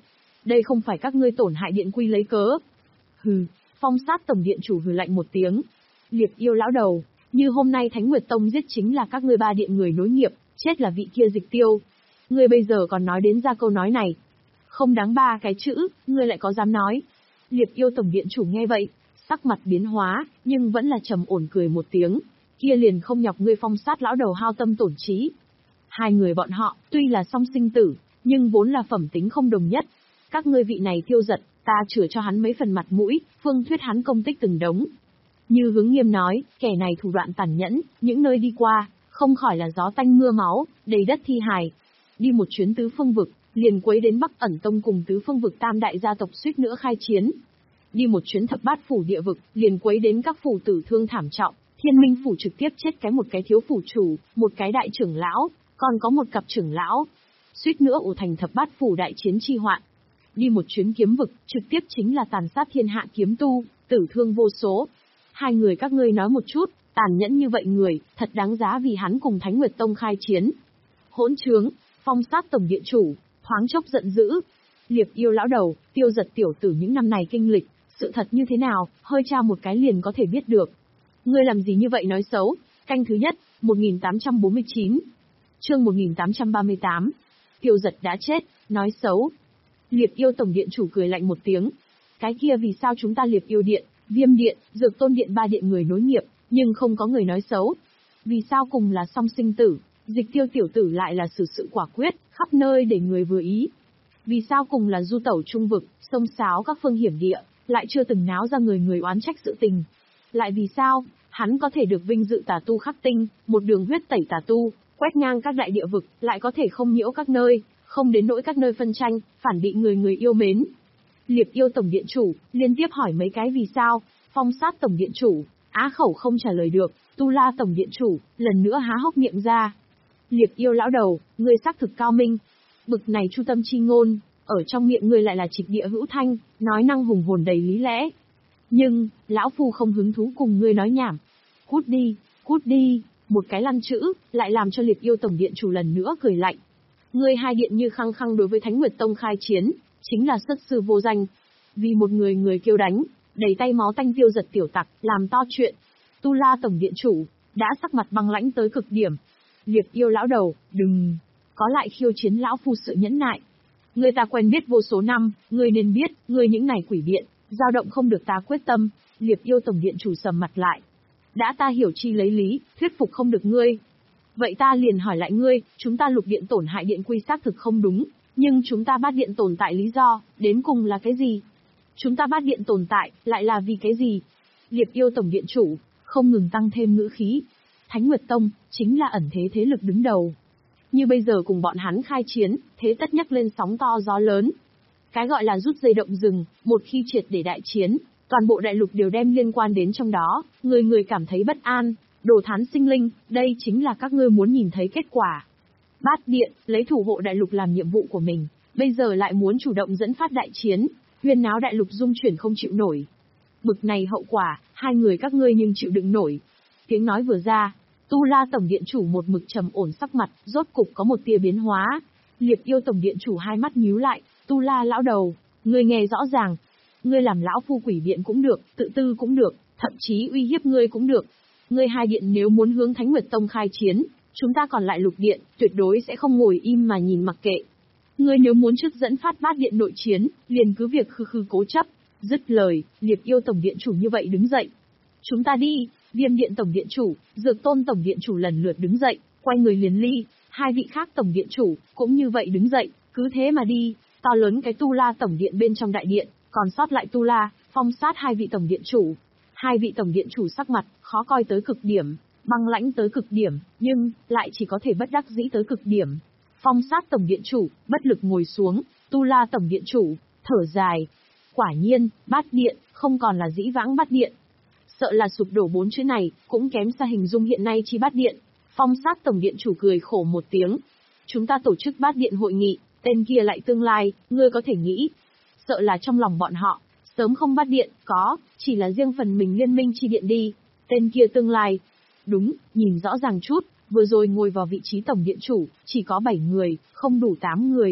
đây không phải các ngươi tổn hại điện quy lấy cớ. Hừ, Phong Sát tổng điện chủ hừ lạnh một tiếng. Liệp Yêu lão đầu, như hôm nay Thánh Nguyệt Tông giết chính là các ngươi ba điện người nối nghiệp, chết là vị kia Dịch Tiêu. Ngươi bây giờ còn nói đến ra câu nói này. Không đáng ba cái chữ, ngươi lại có dám nói. Liệp Yêu tổng điện chủ nghe vậy, sắc mặt biến hóa, nhưng vẫn là trầm ổn cười một tiếng. Kia liền không nhọc ngươi Phong Sát lão đầu hao tâm tổn trí. Hai người bọn họ, tuy là song sinh tử, nhưng vốn là phẩm tính không đồng nhất. Các ngươi vị này Tiêu Giật, ta chữa cho hắn mấy phần mặt mũi, phương thuyết hắn công tích từng đống. Như Hướng Nghiêm nói, kẻ này thủ đoạn tàn nhẫn, những nơi đi qua, không khỏi là gió tanh mưa máu, đầy đất thi hài. Đi một chuyến tứ phương vực, liền quấy đến Bắc Ẩn Tông cùng tứ phương vực tam đại gia tộc suýt nữa khai chiến. Đi một chuyến thập bát phủ địa vực, liền quấy đến các phủ tử thương thảm trọng, Thiên Minh phủ trực tiếp chết cái một cái thiếu phủ chủ, một cái đại trưởng lão, còn có một cặp trưởng lão. Suýt nữa ủ thành thập bát phủ đại chiến chi hoạn. Đi một chuyến kiếm vực, trực tiếp chính là tàn sát thiên hạ kiếm tu, tử thương vô số. Hai người các ngươi nói một chút, tàn nhẫn như vậy người, thật đáng giá vì hắn cùng Thánh Nguyệt Tông khai chiến. Hỗn trướng, Phong Sát tổng điện chủ, thoáng chốc giận dữ. Liệp Yêu lão đầu, Tiêu Giật tiểu tử những năm này kinh lịch, sự thật như thế nào, hơi tra một cái liền có thể biết được. Ngươi làm gì như vậy nói xấu? Canh thứ nhất, một nghìn tám trăm bốn mươi chín. Chương một nghìn tám trăm ba mươi tám. Tiêu Giật đã chết, nói xấu. Liệp Yêu tổng điện chủ cười lạnh một tiếng. Cái kia vì sao chúng ta Liệp Yêu điện, Viêm điện, Dược Tôn điện ba điện người nối nghiệp, nhưng không có người nói xấu? Vì sao cùng là song sinh tử, Dịch Tiêu tiểu tử lại là xử sự quả quyết, khắp nơi để người vừa ý? Vì sao cùng là du tẩu trung vực, sông sáo các phương hiểm địa, lại chưa từng náo ra người người oán trách sự tình? Lại vì sao, hắn có thể được vinh dự tà tu khắc tinh, một đường huyết tẩy tà tu, quét ngang các đại địa vực, lại có thể không nhiễu các nơi, không đến nỗi các nơi phân tranh, phản bị người người yêu mến? Liệp Yêu tổng điện chủ, liên tiếp hỏi mấy cái vì sao, Phong Sát tổng điện chủ, á khẩu không trả lời được, Tu La tổng điện chủ, lần nữa há hốc miệng ra. Liệp Yêu lão đầu, ngươi xác thực cao minh. Bực này chu tâm chi ngôn, ở trong miệng ngươi lại là trịch địa hữu thanh, nói năng hùng hồn đầy lý lẽ. Nhưng, lão phu không hứng thú cùng ngươi nói nhảm. Cút đi, cút đi, một cái lăn chữ, lại làm cho Liệp Yêu tổng điện chủ lần nữa cười lạnh. Ngươi hai điện như khăng khăng đối với Thánh Nguyệt Tông khai chiến, chính là xuất sư vô danh. Vì một người người kêu đánh, đầy tay máu tanh Tiêu Giật tiểu tặc, làm to chuyện. Tu La tổng điện chủ, đã sắc mặt băng lãnh tới cực điểm. Liệp Yêu lão đầu, đừng, có lại khiêu chiến lão phu sự nhẫn nại. Người ta quen biết vô số năm, người nên biết, người những này quỷ biện, dao động không được ta quyết tâm. Liệp Yêu tổng điện chủ sầm mặt lại. Đã ta hiểu chi lấy lý, thuyết phục không được ngươi. Vậy ta liền hỏi lại ngươi, chúng ta Lục điện tổn hại điện quy xác thực không đúng, nhưng chúng ta Bát điện tồn tại lý do, đến cùng là cái gì? Chúng ta Bát điện tồn tại, lại là vì cái gì? Liệp Yêu tổng điện chủ, không ngừng tăng thêm ngữ khí. Thánh Nguyệt Tông, chính là ẩn thế thế lực đứng đầu. Như bây giờ cùng bọn hắn khai chiến, thế tất nhấc lên sóng to gió lớn. Cái gọi là rút dây động rừng, một khi triệt để đại chiến, toàn bộ đại lục đều đem liên quan đến trong đó, người người cảm thấy bất an, đồ thán sinh linh, đây chính là các ngươi muốn nhìn thấy kết quả. Bát điện, lấy thủ hộ đại lục làm nhiệm vụ của mình, bây giờ lại muốn chủ động dẫn phát đại chiến, huyên náo đại lục dung chuyển không chịu nổi. Bực này hậu quả, hai người các ngươi nhưng chịu đựng nổi. Tiếng nói vừa ra, Tu La tổng điện chủ một mực trầm ổn sắc mặt, rốt cục có một tia biến hóa. Liệp Yêu tổng điện chủ hai mắt nhíu lại, Tu La lão đầu, ngươi nghe rõ ràng, ngươi làm lão phu quỷ biện cũng được, tự tư cũng được, thậm chí uy hiếp ngươi cũng được. Ngươi hai điện nếu muốn hướng Thánh Nguyệt Tông khai chiến, chúng ta còn lại Lục điện, tuyệt đối sẽ không ngồi im mà nhìn mặc kệ. Ngươi nếu muốn trước dẫn phát Bát điện nội chiến, liền cứ việc khư khư cố chấp. Dứt lời, Liệp Yêu tổng điện chủ như vậy đứng dậy. Chúng ta đi. Viêm điện tổng điện chủ, Dược Tôn tổng điện chủ lần lượt đứng dậy, quay người liền ly. Hai vị khác tổng điện chủ cũng như vậy đứng dậy, cứ thế mà đi. To lớn cái Tu La tổng điện bên trong đại điện, còn sót lại Tu La, Phong Sát hai vị tổng điện chủ. Hai vị tổng điện chủ sắc mặt khó coi tới cực điểm, băng lãnh tới cực điểm, nhưng lại chỉ có thể bất đắc dĩ tới cực điểm. Phong Sát tổng điện chủ bất lực ngồi xuống, Tu La tổng điện chủ thở dài. Quả nhiên, Bát điện không còn là dĩ vãng Bát điện. Sợ là sụp đổ bốn chữ này, cũng kém xa hình dung hiện nay chi Bát điện. Phong Sát tổng điện chủ cười khổ một tiếng. Chúng ta tổ chức Bát điện hội nghị, tên kia lại tương lai, ngươi có thể nghĩ. Sợ là trong lòng bọn họ, sớm không Bát điện, có, chỉ là riêng phần mình liên minh chi điện đi. Tên kia tương lai. Đúng, nhìn rõ ràng chút, vừa rồi ngồi vào vị trí tổng điện chủ, chỉ có bảy người, không đủ tám người.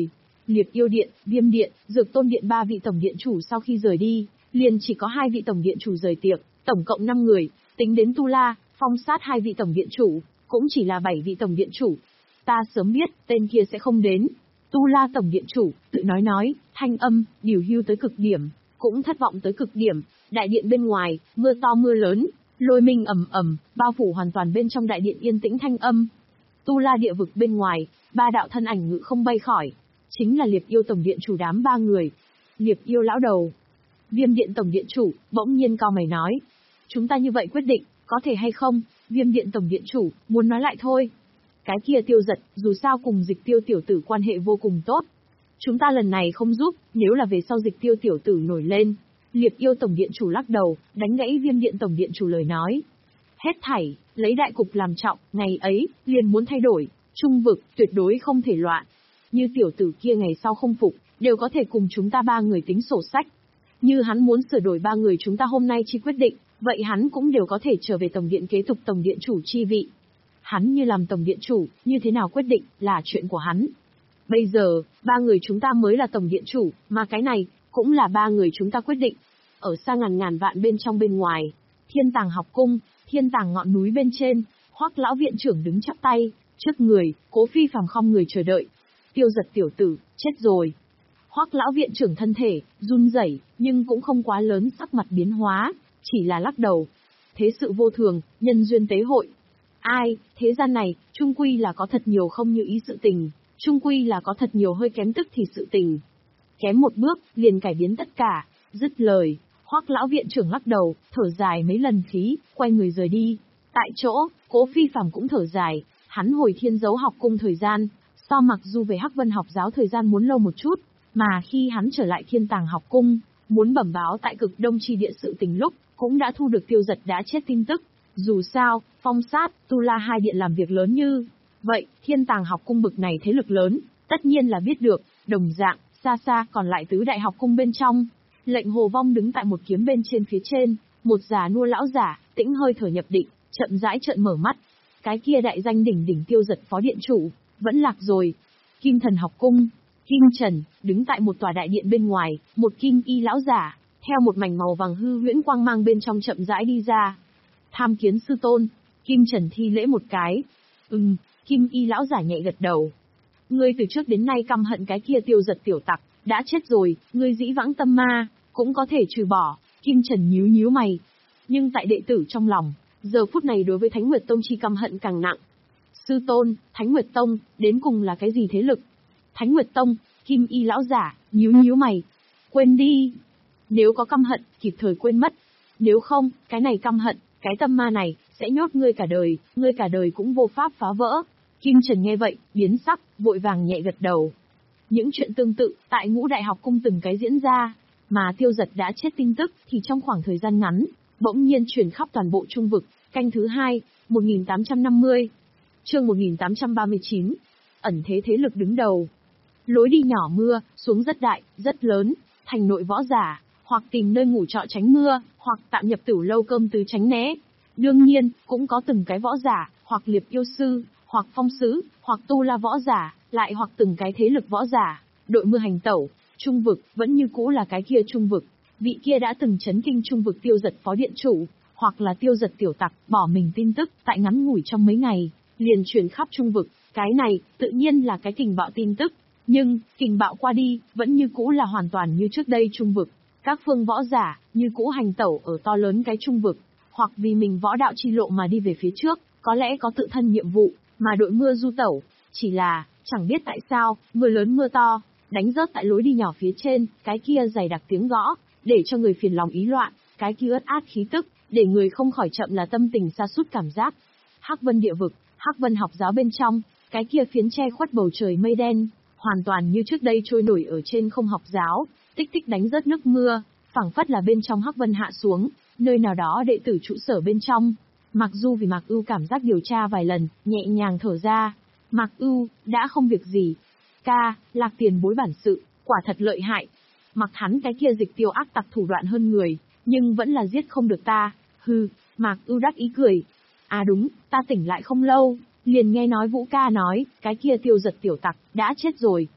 Liệp Yêu Điện, Viêm Điện, Dược Tôn Điện ba vị tổng điện chủ sau khi rời đi, liền chỉ có hai vị tổng điện chủ rời tiệc, tổng cộng năm người, tính đến Tu La, Phong Sát hai vị tổng điện chủ, cũng chỉ là bảy vị tổng điện chủ. Ta sớm biết, tên kia sẽ không đến. Tu La tổng điện chủ, tự nói nói, thanh âm, điều hưu tới cực điểm, cũng thất vọng tới cực điểm. Đại điện bên ngoài, mưa to mưa lớn, lôi minh ầm ầm, bao phủ hoàn toàn bên trong đại điện yên tĩnh thanh âm. Tu La địa vực bên ngoài, ba đạo thân ảnh ngự không bay khỏi, chính là Liệp Yêu tổng điện chủ đám ba người. Liệp Yêu lão đầu, Viêm Điện tổng điện chủ, bỗng nhiên cau mày nói, chúng ta như vậy quyết định, có thể hay không? Viêm Điện tổng điện chủ, muốn nói lại thôi. Cái kia Tiêu Giật, dù sao cùng Dịch Tiêu tiểu tử quan hệ vô cùng tốt. Chúng ta lần này không giúp, nếu là về sau Dịch Tiêu tiểu tử nổi lên. Liệp Yêu tổng điện chủ lắc đầu, đánh gãy Viêm Điện tổng điện chủ lời nói. Hết thảy, lấy đại cục làm trọng, ngày ấy, liền muốn thay đổi, trung vực, tuyệt đối không thể loạn. Như tiểu tử kia ngày sau không phục, đều có thể cùng chúng ta ba người tính sổ sách. Như hắn muốn sửa đổi ba người chúng ta hôm nay chi quyết định, vậy hắn cũng đều có thể trở về tổng điện kế tục tổng điện chủ chi vị. Hắn như làm tổng điện chủ, như thế nào quyết định, là chuyện của hắn. Bây giờ, ba người chúng ta mới là tổng điện chủ, mà cái này, cũng là ba người chúng ta quyết định. Ở xa ngàn ngàn vạn bên trong bên ngoài, Thiên Tàng học cung, Thiên Tàng ngọn núi bên trên, Hoắc lão viện trưởng đứng chắp tay, trước người, Cố Phi Phàm không người chờ đợi. Tiêu Giật tiểu tử, chết rồi. Hoắc lão viện trưởng thân thể, run rẩy, nhưng cũng không quá lớn sắc mặt biến hóa, chỉ là lắc đầu. Thế sự vô thường, nhân duyên tế hội. Ai, thế gian này, trung quy là có thật nhiều không như ý sự tình, trung quy là có thật nhiều hơi kém tức thì sự tình. Kém một bước, liền cải biến tất cả, dứt lời, Hoắc lão viện trưởng lắc đầu, thở dài mấy lần khí, quay người rời đi. Tại chỗ, Cố Phi Phàm cũng thở dài, hắn hồi Thiên Dấu học cung thời gian, so mặc dù về Hắc Vân học giáo thời gian muốn lâu một chút, mà khi hắn trở lại Thiên Tàng học cung, muốn bẩm báo tại Cực Đông chi địa sự tình lúc, cũng đã thu được Tiêu Giật đã chết tin tức. Dù sao, Phong Sát, Tu La hai điện làm việc lớn như vậy, Thiên Tàng học cung bực này thế lực lớn, tất nhiên là biết được. Đồng dạng, xa xa còn lại tứ đại học cung bên trong, Lệnh Hồ Vong đứng tại một kiếm bên trên phía trên, một già nua lão giả, tĩnh hơi thở nhập định, chậm rãi trợn mở mắt. Cái kia đại danh đỉnh đỉnh Tiêu Giật phó điện chủ, vẫn lạc rồi. Kim Thần học cung, Kim Trần, đứng tại một tòa đại điện bên ngoài, một kim y lão giả, theo một mảnh màu vàng hư huyễn quang mang bên trong chậm rãi đi ra. Tham kiến sư tôn. Kim Trần thi lễ một cái. Ừm, kim y lão giả nhẹ gật đầu. Ngươi từ trước đến nay căm hận cái kia Tiêu Giật tiểu tặc, đã chết rồi, ngươi dĩ vãng tâm ma, cũng có thể trừ bỏ. Kim Trần nhíu nhíu mày. Nhưng tại đệ tử trong lòng, giờ phút này đối với Thánh Nguyệt Tông chi căm hận càng nặng. Sư tôn, Thánh Nguyệt Tông, đến cùng là cái gì thế lực? Thánh Nguyệt Tông, kim y lão giả, nhíu nhíu mày. Quên đi. Nếu có căm hận, kịp thời quên mất. Nếu không, cái này căm hận, cái tâm ma này, sẽ nhốt ngươi cả đời, ngươi cả đời cũng vô pháp phá vỡ. Kim Trần nghe vậy, biến sắc, vội vàng nhẹ gật đầu. Những chuyện tương tự, tại Ngũ Đại học cung từng cái diễn ra, mà Tiêu Giật đã chết tin tức, thì trong khoảng thời gian ngắn, bỗng nhiên truyền khắp toàn bộ trung vực. Canh thứ hai, một nghìn tám trăm năm mươi. Chương một nghìn tám trăm ba mươi chín. Ẩn thế thế lực đứng đầu. Lối đi nhỏ mưa, xuống rất đại, rất lớn, thành nội võ giả, hoặc tìm nơi ngủ trọ tránh mưa, hoặc tạm nhập tửu lâu cơm tứ tránh né. Đương nhiên, cũng có từng cái võ giả, hoặc liệp yêu sư, hoặc phong sứ, hoặc tu la võ giả, lại hoặc từng cái thế lực võ giả, đội mưa hành tẩu. Trung vực, vẫn như cũ là cái kia trung vực. Vị kia đã từng chấn kinh trung vực Tiêu Giật phó điện chủ, hoặc là Tiêu Giật tiểu tặc, bỏ mình tin tức, tại ngắn ngủi trong mấy ngày, liền truyền khắp trung vực. Cái này, tự nhiên là cái kình bạo tin tức. Nhưng, kình bạo qua đi, vẫn như cũ là hoàn toàn như trước đây trung vực. Các phương võ giả, như cũ hành tẩu ở to lớn cái trung vực, hoặc vì mình võ đạo chi lộ mà đi về phía trước, có lẽ có tự thân nhiệm vụ, mà đội mưa du tẩu. Chỉ là, chẳng biết tại sao, mưa lớn mưa to, đánh rớt tại lối đi nhỏ phía trên, cái kia dày đặc tiếng gõ, để cho người phiền lòng ý loạn, cái kia ướt át khí tức, để người không khỏi chậm là tâm tình sa sút cảm giác. Hắc Vân địa vực, Hắc Vân học giáo bên trong, cái kia phiến che khuất bầu trời mây đen, hoàn toàn như trước đây trôi nổi ở trên không học giáo, tích tích đánh rớt nước mưa, phảng phất là bên trong Hắc Vân hạ xuống, nơi nào đó đệ tử trụ sở bên trong. Mặc dù vì Mạc Ưu cảm giác điều tra vài lần, nhẹ nhàng thở ra. Mạc Ưu, đã không việc gì. Ca, Lạc tiền bối bản sự, quả thật lợi hại. Mặc hắn cái kia Dịch Tiêu ác tặc thủ đoạn hơn người, nhưng vẫn là giết không được ta. Hừ, Mạc Ưu đắc ý cười. À đúng, ta tỉnh lại không lâu, liền nghe nói Vũ ca nói, cái kia Tiêu Giật tiểu tặc, đã chết rồi.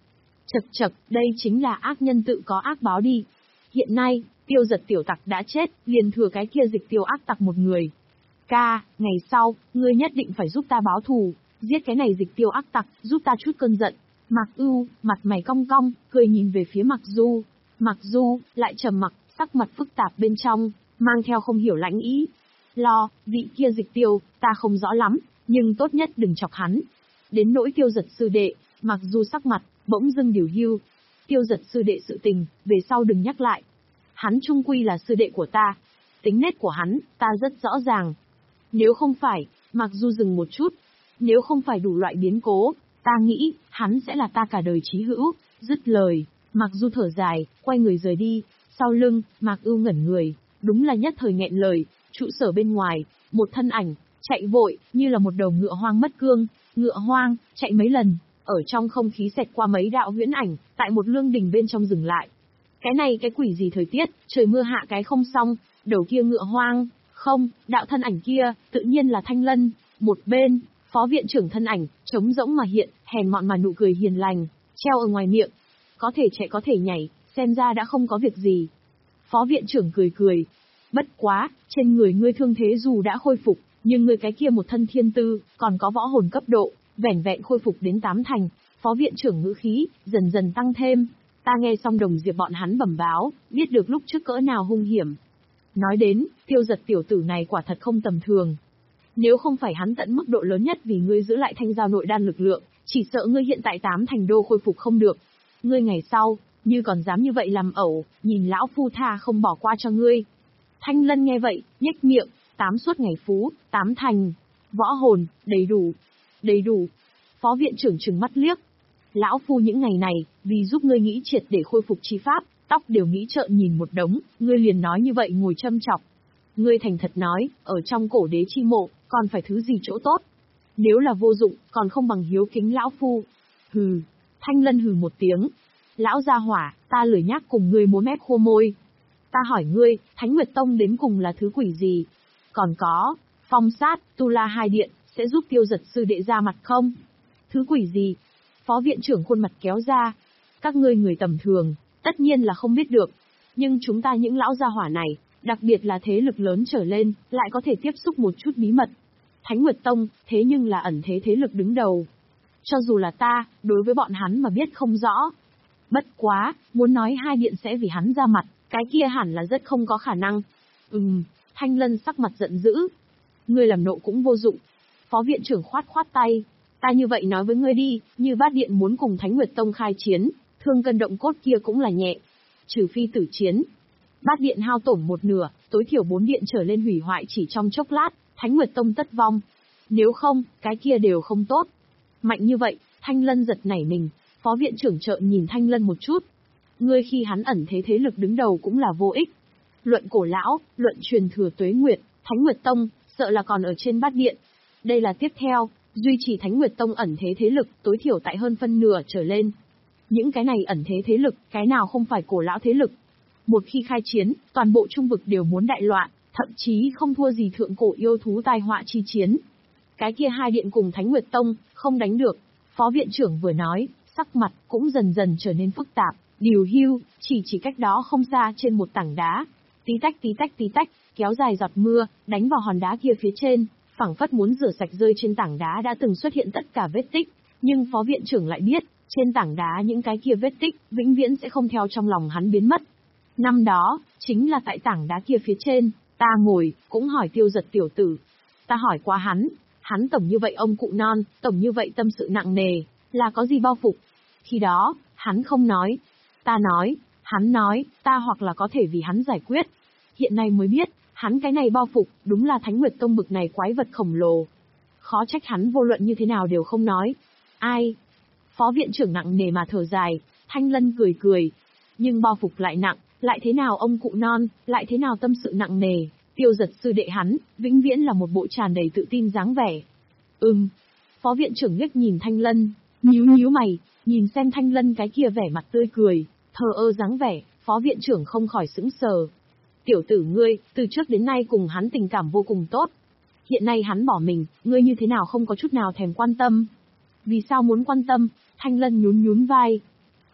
Chậc chậc, đây chính là ác nhân tự có ác báo đi. Hiện nay, Tiêu Giật tiểu tặc đã chết, liền thừa cái kia Dịch Tiêu ác tặc một người. Ca, ngày sau, ngươi nhất định phải giúp ta báo thù, giết cái này Dịch Tiêu ác tặc, giúp ta chút cơn giận. Mạc Ưu, mặt mày cong cong, cười nhìn về phía Mạc Du. Mạc Du, lại trầm mặc, sắc mặt phức tạp bên trong, mang theo không hiểu lãnh ý. Lo, vị kia Dịch Tiêu, ta không rõ lắm, nhưng tốt nhất đừng chọc hắn. Đến nỗi Tiêu Giật sư đệ, Mạc Du sắc mặt, bỗng dưng điều hưu. Tiêu Giật sư đệ sự tình, về sau đừng nhắc lại. Hắn chung quy là sư đệ của ta. Tính nết của hắn, ta rất rõ ràng. Nếu không phải, Mạc Du dừng một chút. Nếu không phải đủ loại biến cố, ta nghĩ, hắn sẽ là ta cả đời chí hữu. Dứt lời, Mạc Du thở dài, quay người rời đi. Sau lưng, Mạc Ưu ngẩn người, đúng là nhất thời nghẹn lời. Trụ sở bên ngoài, một thân ảnh, chạy vội, như là một đầu ngựa hoang mất cương. Ngựa hoang, chạy mấy lần, ở trong không khí xẹt qua mấy đạo huyễn ảnh, tại một lương đình bên trong dừng lại. Cái này cái quỷ gì thời tiết, trời mưa hạ cái không xong, đầu kia ngựa hoang, không, đạo thân ảnh kia, tự nhiên là Thanh Lân. Một bên, phó viện trưởng thân ảnh, trống rỗng mà hiện, hèn mọn mà nụ cười hiền lành, treo ở ngoài miệng. Có thể chạy có thể nhảy, xem ra đã không có việc gì. Phó viện trưởng cười cười. Bất quá, trên người ngươi thương thế dù đã khôi phục, nhưng ngươi cái kia một thân thiên tư, còn có võ hồn cấp độ, vẻn vẹn khôi phục đến tám thành. Phó viện trưởng ngữ khí, dần dần tăng thêm. Ta nghe xong Đồng Diệp bọn hắn bẩm báo, biết được lúc trước cỡ nào hung hiểm. Nói đến, Tiêu Giật tiểu tử này quả thật không tầm thường. Nếu không phải hắn tận mức độ lớn nhất vì ngươi giữ lại thanh giao nội đan lực lượng, chỉ sợ ngươi hiện tại tám thành đô khôi phục không được. Ngươi ngày sau, như còn dám như vậy làm ẩu, nhìn lão phu tha không bỏ qua cho ngươi. Thanh Lân nghe vậy, nhếch miệng, tám suốt ngày phú, tám thành. Võ hồn, đầy đủ. Đầy đủ. Phó viện trưởng trừng mắt liếc. Lão phu những ngày này, vì giúp ngươi nghĩ triệt để khôi phục chi pháp, tóc đều nghĩ trợn nhìn một đống, ngươi liền nói như vậy ngồi châm chọc. Ngươi thành thật nói, ở trong cổ đế chi mộ, còn phải thứ gì chỗ tốt? Nếu là vô dụng, còn không bằng hiếu kính lão phu. Hừ. Thanh Lân hừ một tiếng. Lão gia hỏa, ta lười nhác cùng ngươi múa mép khô môi. Ta hỏi ngươi, Thánh Nguyệt Tông đến cùng là thứ quỷ gì? Còn có, Phong Sát, Tu La hai điện, sẽ giúp Tiêu Giật sư đệ ra mặt không? Thứ quỷ gì? Phó viện trưởng khuôn mặt kéo ra. Các ngươi người tầm thường, tất nhiên là không biết được. Nhưng chúng ta những lão gia hỏa này, đặc biệt là thế lực lớn trở lên, lại có thể tiếp xúc một chút bí mật. Thánh Nguyệt Tông, thế nhưng là ẩn thế thế lực đứng đầu. Cho dù là ta, đối với bọn hắn mà biết không rõ. Bất quá, muốn nói hai điện sẽ vì hắn ra mặt, cái kia hẳn là rất không có khả năng. Ừm, Thanh Lân sắc mặt giận dữ. Ngươi làm nộ cũng vô dụng. Phó viện trưởng khoát khoát tay. Ta như vậy nói với ngươi đi, như Bát Điện muốn cùng Thánh Nguyệt Tông khai chiến, thương cân động cốt kia cũng là nhẹ. Trừ phi tử chiến. Bát Điện hao tổn một nửa, tối thiểu bốn điện trở lên hủy hoại chỉ trong chốc lát, Thánh Nguyệt Tông tất vong. Nếu không, cái kia đều không tốt. Mạnh như vậy, Thanh Lân giật nảy mình, phó viện trưởng trợn nhìn Thanh Lân một chút. Ngươi khi hắn ẩn thế thế lực đứng đầu cũng là vô ích. Luận cổ lão, luận truyền thừa tuế nguyệt, Thánh Nguyệt Tông, sợ là còn ở trên Bát Điện. Đây là tiếp theo, duy trì Thánh Nguyệt Tông ẩn thế thế lực, tối thiểu tại hơn phân nửa trở lên. Những cái này ẩn thế thế lực, cái nào không phải cổ lão thế lực. Một khi khai chiến, toàn bộ trung vực đều muốn đại loạn, thậm chí không thua gì thượng cổ yêu thú tai họa chi chiến. Cái kia hai điện cùng Thánh Nguyệt Tông, không đánh được. Phó viện trưởng vừa nói, sắc mặt cũng dần dần trở nên phức tạp, điều hưu, chỉ chỉ cách đó không xa trên một tảng đá. Tí tách tí tách tí tách, kéo dài giọt mưa, đánh vào hòn đá kia phía trên, phảng phất muốn rửa sạch rơi trên tảng đá đã từng xuất hiện tất cả vết tích. Nhưng phó viện trưởng lại biết, trên tảng đá những cái kia vết tích, vĩnh viễn sẽ không theo trong lòng hắn biến mất. Năm đó, chính là tại tảng đá kia phía trên, ta ngồi, cũng hỏi Tiêu Giật tiểu tử. Ta hỏi qua hắn, hắn tổng như vậy ông cụ non, tổng như vậy tâm sự nặng nề, là có gì bao phục. Khi đó, hắn không nói. Ta nói, hắn nói, ta hoặc là có thể vì hắn giải quyết. Hiện nay mới biết, hắn cái này bao phục, đúng là Thánh Nguyệt Tông bực này quái vật khổng lồ. Khó trách hắn vô luận như thế nào đều không nói. Ai? Phó viện trưởng nặng nề mà thở dài, Thanh Lân cười cười. Nhưng bao phục lại nặng, lại thế nào ông cụ non, lại thế nào tâm sự nặng nề. Tiêu Giật sư đệ hắn, vĩnh viễn là một bộ tràn đầy tự tin dáng vẻ. Ừm. Phó viện trưởng liếc nhìn Thanh Lân, nhíu nhíu mày, nhìn xem Thanh Lân cái kia vẻ mặt tươi cười, thờ ơ dáng vẻ, phó viện trưởng không khỏi sững sờ. Tiểu tử ngươi, từ trước đến nay cùng hắn tình cảm vô cùng tốt. Hiện nay hắn bỏ mình, ngươi như thế nào không có chút nào thèm quan tâm. Vì sao muốn quan tâm? Thanh Lân nhún nhún vai.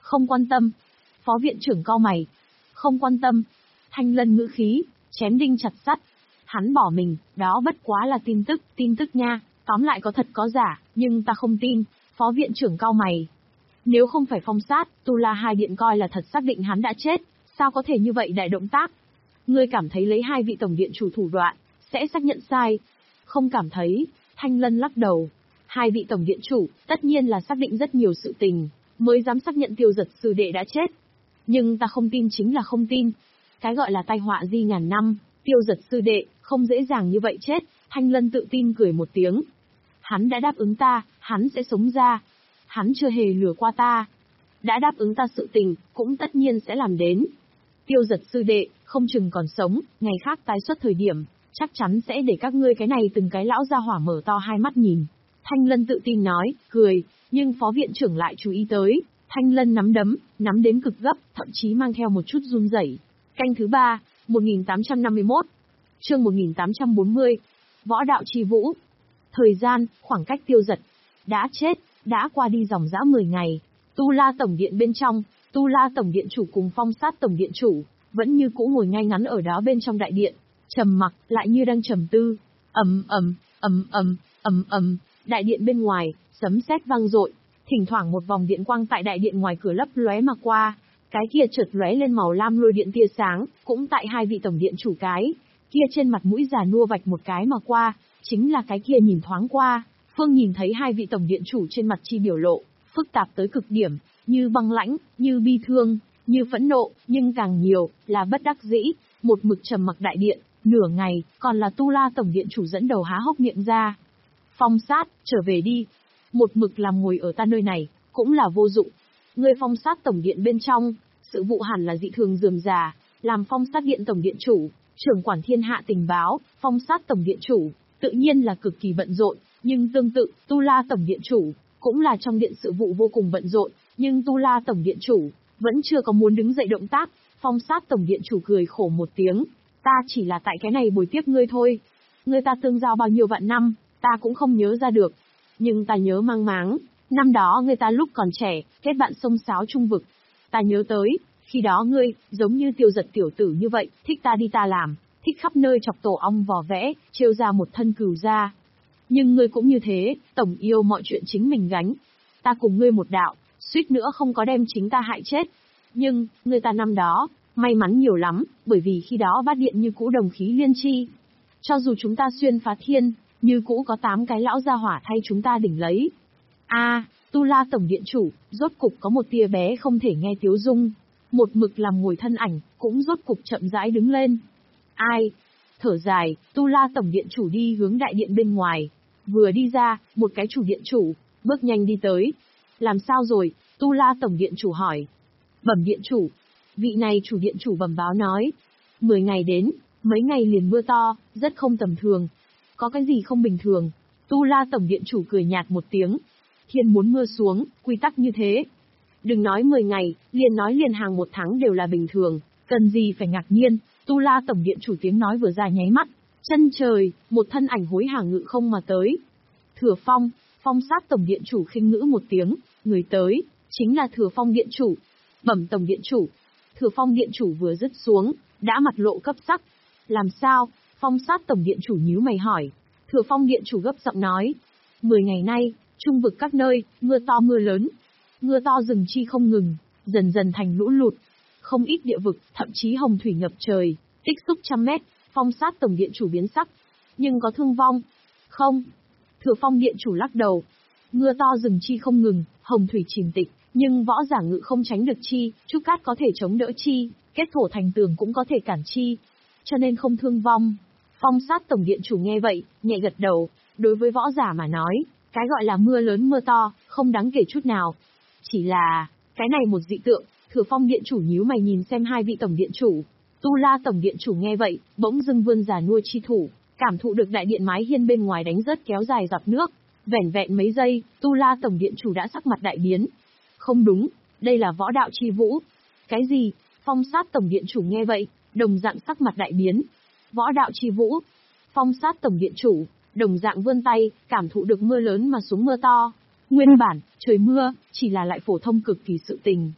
Không quan tâm. Phó viện trưởng cau mày. Không quan tâm. Thanh Lân ngữ khí, chém đinh chặt sắt. Hắn bỏ mình, đó bất quá là tin tức, tin tức nha, tóm lại có thật có giả, nhưng ta không tin. Phó viện trưởng cau mày. Nếu không phải phong sát, Tu La Hai Điện coi là thật xác định hắn đã chết, sao có thể như vậy đại động tác? Ngươi cảm thấy lấy hai vị tổng điện chủ thủ đoạn, sẽ xác nhận sai? Không cảm thấy. Thanh Lân lắc đầu. Hai vị tổng điện chủ, tất nhiên là xác định rất nhiều sự tình, mới dám xác nhận Tiêu Giật sư đệ đã chết. Nhưng ta không tin chính là không tin. Cái gọi là tai họa di ngàn năm, Tiêu Giật sư đệ, không dễ dàng như vậy chết. Thanh Lân tự tin cười một tiếng. Hắn đã đáp ứng ta, hắn sẽ sống ra. Hắn chưa hề lừa qua ta. Đã đáp ứng ta sự tình, cũng tất nhiên sẽ làm đến. Tiêu Giật sư đệ, không chừng còn sống, ngày khác tái xuất thời điểm, chắc chắn sẽ để các ngươi cái này từng cái lão gia hỏa mở to hai mắt nhìn. Thanh Lân tự tin nói, cười, nhưng phó viện trưởng lại chú ý tới. Thanh Lân nắm đấm, nắm đến cực gấp, thậm chí mang theo một chút run rẩy. Canh thứ ba, một nghìn tám trăm năm mươi mốt. Chương một nghìn tám trăm bốn mươi. Võ đạo chi vũ. Thời gian, khoảng cách Tiêu Giật đã chết, đã qua đi dòng dã mười ngày. Tu La Tổng Điện bên trong, Tu La Tổng Điện chủ cùng Phong Sát Tổng Điện chủ, vẫn như cũ ngồi ngay ngắn ở đó bên trong đại điện, trầm mặc, lại như đang trầm tư. Ầm ầm, ầm ầm, ầm ầm, đại điện bên ngoài, sấm sét vang dội, thỉnh thoảng một vòng điện quang tại đại điện ngoài cửa lấp lóe mà qua, cái kia chợt lóe lên màu lam lôi điện tia sáng, cũng tại hai vị tổng điện chủ cái kia trên mặt mũi già nua vạch một cái mà qua, chính là cái kia nhìn thoáng qua, Phương nhìn thấy hai vị tổng điện chủ trên mặt chi biểu lộ, phức tạp tới cực điểm, như băng lãnh, như bi thương, như phẫn nộ, nhưng càng nhiều là bất đắc dĩ, một mực trầm mặc đại điện, nửa ngày, còn là Tu La tổng điện chủ dẫn đầu há hốc miệng ra. Phong Sát, trở về đi. Một mực làm ngồi ở ta nơi này, cũng là vô dụng. Người Phong Sát tổng điện bên trong, sự vụ hẳn là dị thường rườm rà, làm Phong Sát điện tổng điện chủ, trưởng quản thiên hạ tình báo, Phong Sát tổng điện chủ, tự nhiên là cực kỳ bận rộn, nhưng tương tự, Tu La tổng điện chủ, cũng là trong điện sự vụ vô cùng bận rộn, nhưng Tu La tổng điện chủ, vẫn chưa có muốn đứng dậy động tác. Phong Sát tổng điện chủ cười khổ một tiếng, ta chỉ là tại cái này bồi tiếp ngươi thôi. Ngươi ta tương giao bao nhiêu vạn năm, ta cũng không nhớ ra được. Nhưng ta nhớ mang máng, năm đó ngươi ta lúc còn trẻ, kết bạn sông sáo trung vực. Ta nhớ tới, khi đó ngươi, giống như Tiêu Giật tiểu tử như vậy, thích ta đi ta làm, thích khắp nơi chọc tổ ong vò vẽ, trêu ra một thân cừu ra. Nhưng ngươi cũng như thế, tổng yêu mọi chuyện chính mình gánh. Ta cùng ngươi một đạo, suýt nữa không có đem chính ta hại chết. Nhưng, ngươi ta năm đó, may mắn nhiều lắm, bởi vì khi đó bát điện như cũ đồng khí liên chi. Cho dù chúng ta xuyên phá thiên, như cũ có tám cái lão gia hỏa thay chúng ta đỉnh lấy. A, à, Tu La tổng điện chủ, rốt cục có một tia bé không thể nghe tiếu dung. Một mực làm ngồi thân ảnh, cũng rốt cục chậm rãi đứng lên. Ai? Thở dài, Tu La tổng điện chủ đi hướng đại điện bên ngoài. Vừa đi ra, một cái chủ điện chủ, bước nhanh đi tới. Làm sao rồi? Tu La tổng điện chủ hỏi. Bẩm điện chủ. Vị này chủ điện chủ bẩm báo nói. Mười ngày đến, mấy ngày liền mưa to, rất không tầm thường. Có cái gì không bình thường? Tu La tổng điện chủ cười nhạt một tiếng. Thiên muốn mưa xuống, quy tắc như thế. Đừng nói mười ngày, liền nói liền hàng một tháng đều là bình thường, cần gì phải ngạc nhiên. Tu La tổng điện chủ tiếng nói vừa ra nháy mắt, chân trời, một thân ảnh hối hả ngự không mà tới. Thừa Phong, Phong Sát tổng điện chủ khinh ngữ một tiếng, người tới, chính là Thừa Phong điện chủ. Bẩm tổng điện chủ. Thừa Phong điện chủ vừa dứt xuống, đã mặt lộ cấp sắc. Làm sao? Phong Sát tổng điện chủ nhíu mày hỏi. Thừa Phong điện chủ gấp giọng nói. Mười ngày nay, trung vực các nơi, mưa to mưa lớn. Mưa to rừng chi không ngừng, dần dần thành lũ lụt. Không ít địa vực, thậm chí hồng thủy ngập trời, tích xúc trăm mét. Phong Sát tổng điện chủ biến sắc. Nhưng có thương vong? Không. Thừa Phong điện chủ lắc đầu. Mưa to rừng chi không ngừng, hồng thủy chìm tịch, nhưng võ giả ngự không tránh được chi, trúc cát có thể chống đỡ chi, kết thổ thành tường cũng có thể cản chi. Cho nên không thương vong. Phong Sát tổng điện chủ nghe vậy, nhẹ gật đầu, đối với võ giả mà nói, cái gọi là mưa lớn mưa to, không đáng kể chút nào. Chỉ là, cái này một dị tượng. Thừa Phong điện chủ nhíu mày nhìn xem hai vị tổng điện chủ. Tu La tổng điện chủ nghe vậy, bỗng dưng vươn già nua chi thủ, cảm thụ được đại điện mái hiên bên ngoài đánh rớt kéo dài giọt nước. Vẻn vẹn mấy giây, Tu La tổng điện chủ đã sắc mặt đại biến. Không đúng, đây là võ đạo chi vũ. Cái gì? Phong Sát tổng điện chủ nghe vậy, đồng dạng sắc mặt đại biến. Võ đạo chi vũ. Phong Sát tổng điện chủ, đồng dạng vươn tay, cảm thụ được mưa lớn mà xuống mưa to. Nguyên bản, trời mưa, chỉ là lại phổ thông cực kỳ sự tình.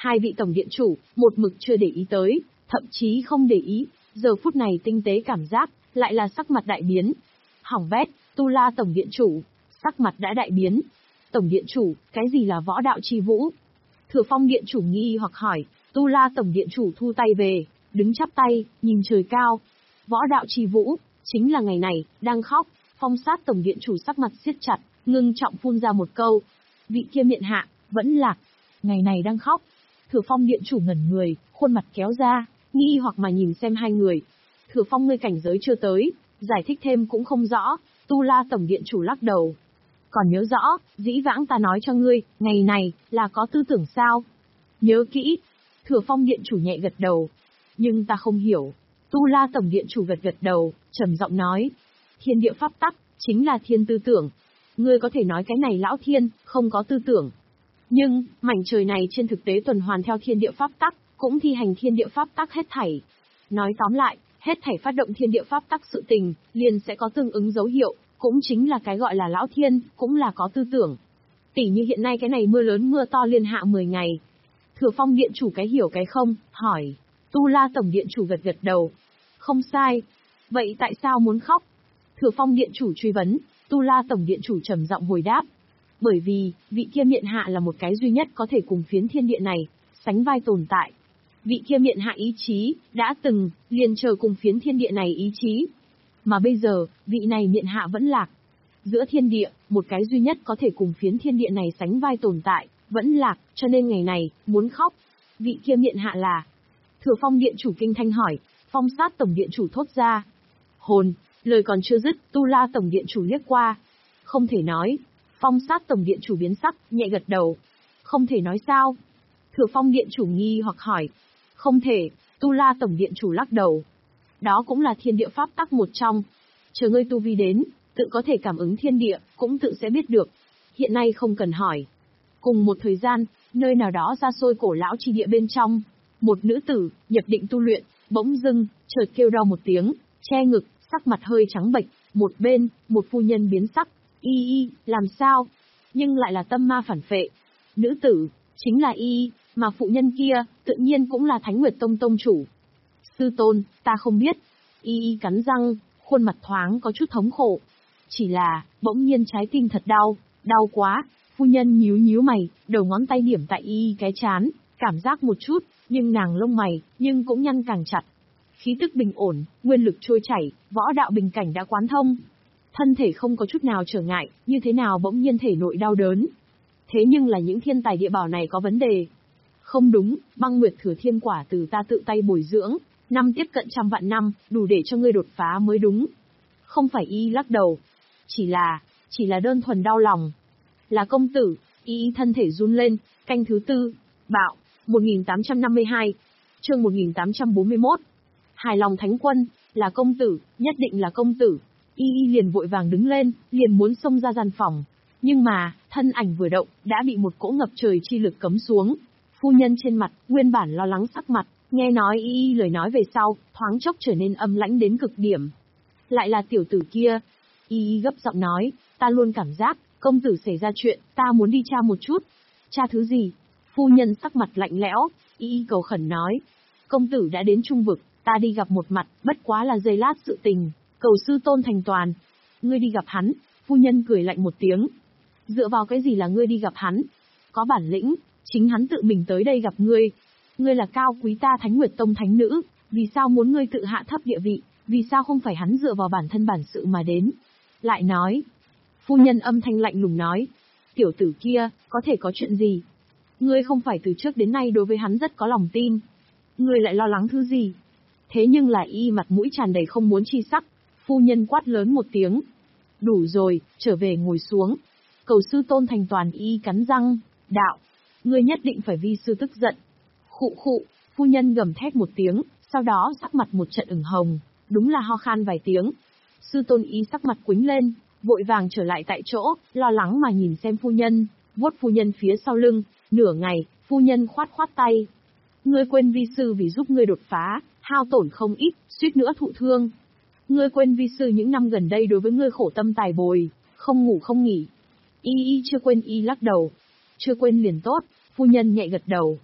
Hai vị tổng điện chủ, một mực chưa để ý tới, thậm chí không để ý, giờ phút này tinh tế cảm giác, lại là sắc mặt đại biến. Hỏng bét, Tu La tổng điện chủ, sắc mặt đã đại biến. Tổng điện chủ, cái gì là võ đạo chi vũ? Thừa Phong điện chủ nghi hoặc hỏi, Tu La tổng điện chủ thu tay về, đứng chắp tay, nhìn trời cao. Võ đạo chi vũ, chính là ngày này, đang khóc. Phong Sát tổng điện chủ sắc mặt siết chặt, ngưng trọng phun ra một câu. Vị kia miện hạ, vẫn lạc. Ngày này đang khóc. Thừa Phong điện chủ ngẩn người, khuôn mặt kéo ra, nghi hoặc mà nhìn xem hai người. Thừa Phong ngươi cảnh giới chưa tới, giải thích thêm cũng không rõ. Tu La tổng điện chủ lắc đầu. Còn nhớ rõ, dĩ vãng ta nói cho ngươi, ngày này, là có tư tưởng sao? Nhớ kỹ. Thừa Phong điện chủ nhẹ gật đầu. Nhưng ta không hiểu. Tu La tổng điện chủ gật gật đầu, trầm giọng nói. Thiên địa pháp tắc, chính là thiên tư tưởng. Ngươi có thể nói cái này lão thiên, không có tư tưởng. Nhưng, mảnh trời này trên thực tế tuần hoàn theo thiên địa pháp tắc, cũng thi hành thiên địa pháp tắc hết thảy. Nói tóm lại, hết thảy phát động thiên địa pháp tắc sự tình, liền sẽ có tương ứng dấu hiệu, cũng chính là cái gọi là lão thiên, cũng là có tư tưởng. Tỷ như hiện nay cái này mưa lớn mưa to liên hạ mười ngày. Thừa Phong điện chủ cái hiểu cái không, hỏi. Tu La tổng điện chủ gật gật đầu. Không sai. Vậy tại sao muốn khóc? Thừa Phong điện chủ truy vấn, Tu La tổng điện chủ trầm giọng hồi đáp. Bởi vì, vị kia miện hạ là một cái duy nhất có thể cùng phiến thiên địa này, sánh vai tồn tại. Vị kia miện hạ ý chí, đã từng, liền chờ cùng phiến thiên địa này ý chí. Mà bây giờ, vị này miện hạ vẫn lạc. Giữa thiên địa, một cái duy nhất có thể cùng phiến thiên địa này sánh vai tồn tại, vẫn lạc, cho nên ngày này, muốn khóc. Vị kia miện hạ là... Thừa Phong điện chủ kinh thanh hỏi, Phong Sát tổng điện chủ thốt ra. Hồn, lời còn chưa dứt, Tu La tổng điện chủ liếc qua. Không thể nói. Phong Sát tổng điện chủ biến sắc, nhẹ gật đầu. Không thể nói sao? Thừa Phong điện chủ nghi hoặc hỏi. Không thể, Tu La tổng điện chủ lắc đầu. Đó cũng là thiên địa pháp tắc một trong. Chờ ngươi tu vi đến, tự có thể cảm ứng thiên địa, cũng tự sẽ biết được. Hiện nay không cần hỏi. Cùng một thời gian, nơi nào đó xa xôi cổ lão chi địa bên trong, một nữ tử, nhập định tu luyện, bỗng dưng, chợt kêu đau một tiếng, che ngực, sắc mặt hơi trắng bệch, một bên, một phu nhân biến sắc, y y, làm sao? Nhưng lại là tâm ma phản phệ. Nữ tử, chính là y y, mà phụ nhân kia, tự nhiên cũng là Thánh Nguyệt Tông tông chủ. Sư tôn, ta không biết. Y y cắn răng, khuôn mặt thoáng có chút thống khổ. Chỉ là, bỗng nhiên trái tim thật đau, đau quá. Phu nhân nhíu nhíu mày, đầu ngón tay điểm tại y y cái chán, cảm giác một chút, nhưng nàng lông mày, nhưng cũng nhăn càng chặt. Khí tức bình ổn, nguyên lực trôi chảy, võ đạo bình cảnh đã quán thông. Thân thể không có chút nào trở ngại, như thế nào bỗng nhiên thể nội đau đớn. Thế nhưng là những thiên tài địa bảo này có vấn đề. Không đúng, băng nguyệt thừa thiên quả từ ta tự tay bồi dưỡng, năm tiếp cận trăm vạn năm, đủ để cho ngươi đột phá mới đúng. Không phải y lắc đầu. Chỉ là, chỉ là đơn thuần đau lòng. Là công tử, y thân thể run lên, canh thứ tư, bạo, một nghìn tám trăm năm mươi hai, chương một nghìn tám trăm bốn mươi mốt. Hài lòng thánh quân, là công tử, nhất định là công tử. Y y liền vội vàng đứng lên, liền muốn xông ra gian phòng. Nhưng mà, thân ảnh vừa động, đã bị một cỗ ngập trời chi lực cấm xuống. Phu nhân trên mặt, nguyên bản lo lắng sắc mặt, nghe nói y y lời nói về sau, thoáng chốc trở nên âm lãnh đến cực điểm. Lại là tiểu tử kia. Y y gấp giọng nói, ta luôn cảm giác, công tử xảy ra chuyện, ta muốn đi tra một chút. Tra thứ gì? Phu nhân sắc mặt lạnh lẽo, y y cầu khẩn nói. Công tử đã đến trung vực, ta đi gặp một mặt, bất quá là giây lát sự tình, cầu sư tôn thành toàn. Ngươi đi gặp hắn, phu nhân cười lạnh một tiếng. Dựa vào cái gì là ngươi đi gặp hắn? Có bản lĩnh, chính hắn tự mình tới đây gặp ngươi. Ngươi là cao quý ta Thánh Nguyệt Tông thánh nữ, vì sao muốn ngươi tự hạ thấp địa vị, vì sao không phải hắn dựa vào bản thân bản sự mà đến? Lại nói, phu nhân âm thanh lạnh lùng nói, tiểu tử kia, có thể có chuyện gì? Ngươi không phải từ trước đến nay đối với hắn rất có lòng tin. Ngươi lại lo lắng thứ gì? Thế nhưng là y mặt mũi tràn đầy không muốn chi sắc, phu nhân quát lớn một tiếng. Đủ rồi, trở về ngồi xuống. Cầu sư tôn thành toàn y cắn răng, đạo. Ngươi nhất định phải vi sư tức giận. Khụ khụ, phu nhân gầm thét một tiếng, sau đó sắc mặt một trận ửng hồng, đúng là ho khan vài tiếng. Sư tôn y sắc mặt quĩnh lên, vội vàng trở lại tại chỗ, lo lắng mà nhìn xem phu nhân, vuốt phu nhân phía sau lưng, nửa ngày, phu nhân khoát khoát tay. Ngươi quên vi sư vì giúp ngươi đột phá, hao tổn không ít, suýt nữa thụ thương. Ngươi quên vi sư những năm gần đây đối với ngươi khổ tâm tài bồi, không ngủ không nghỉ. Y y chưa quên y lắc đầu. Chưa quên liền tốt, phu nhân nhẹ gật đầu.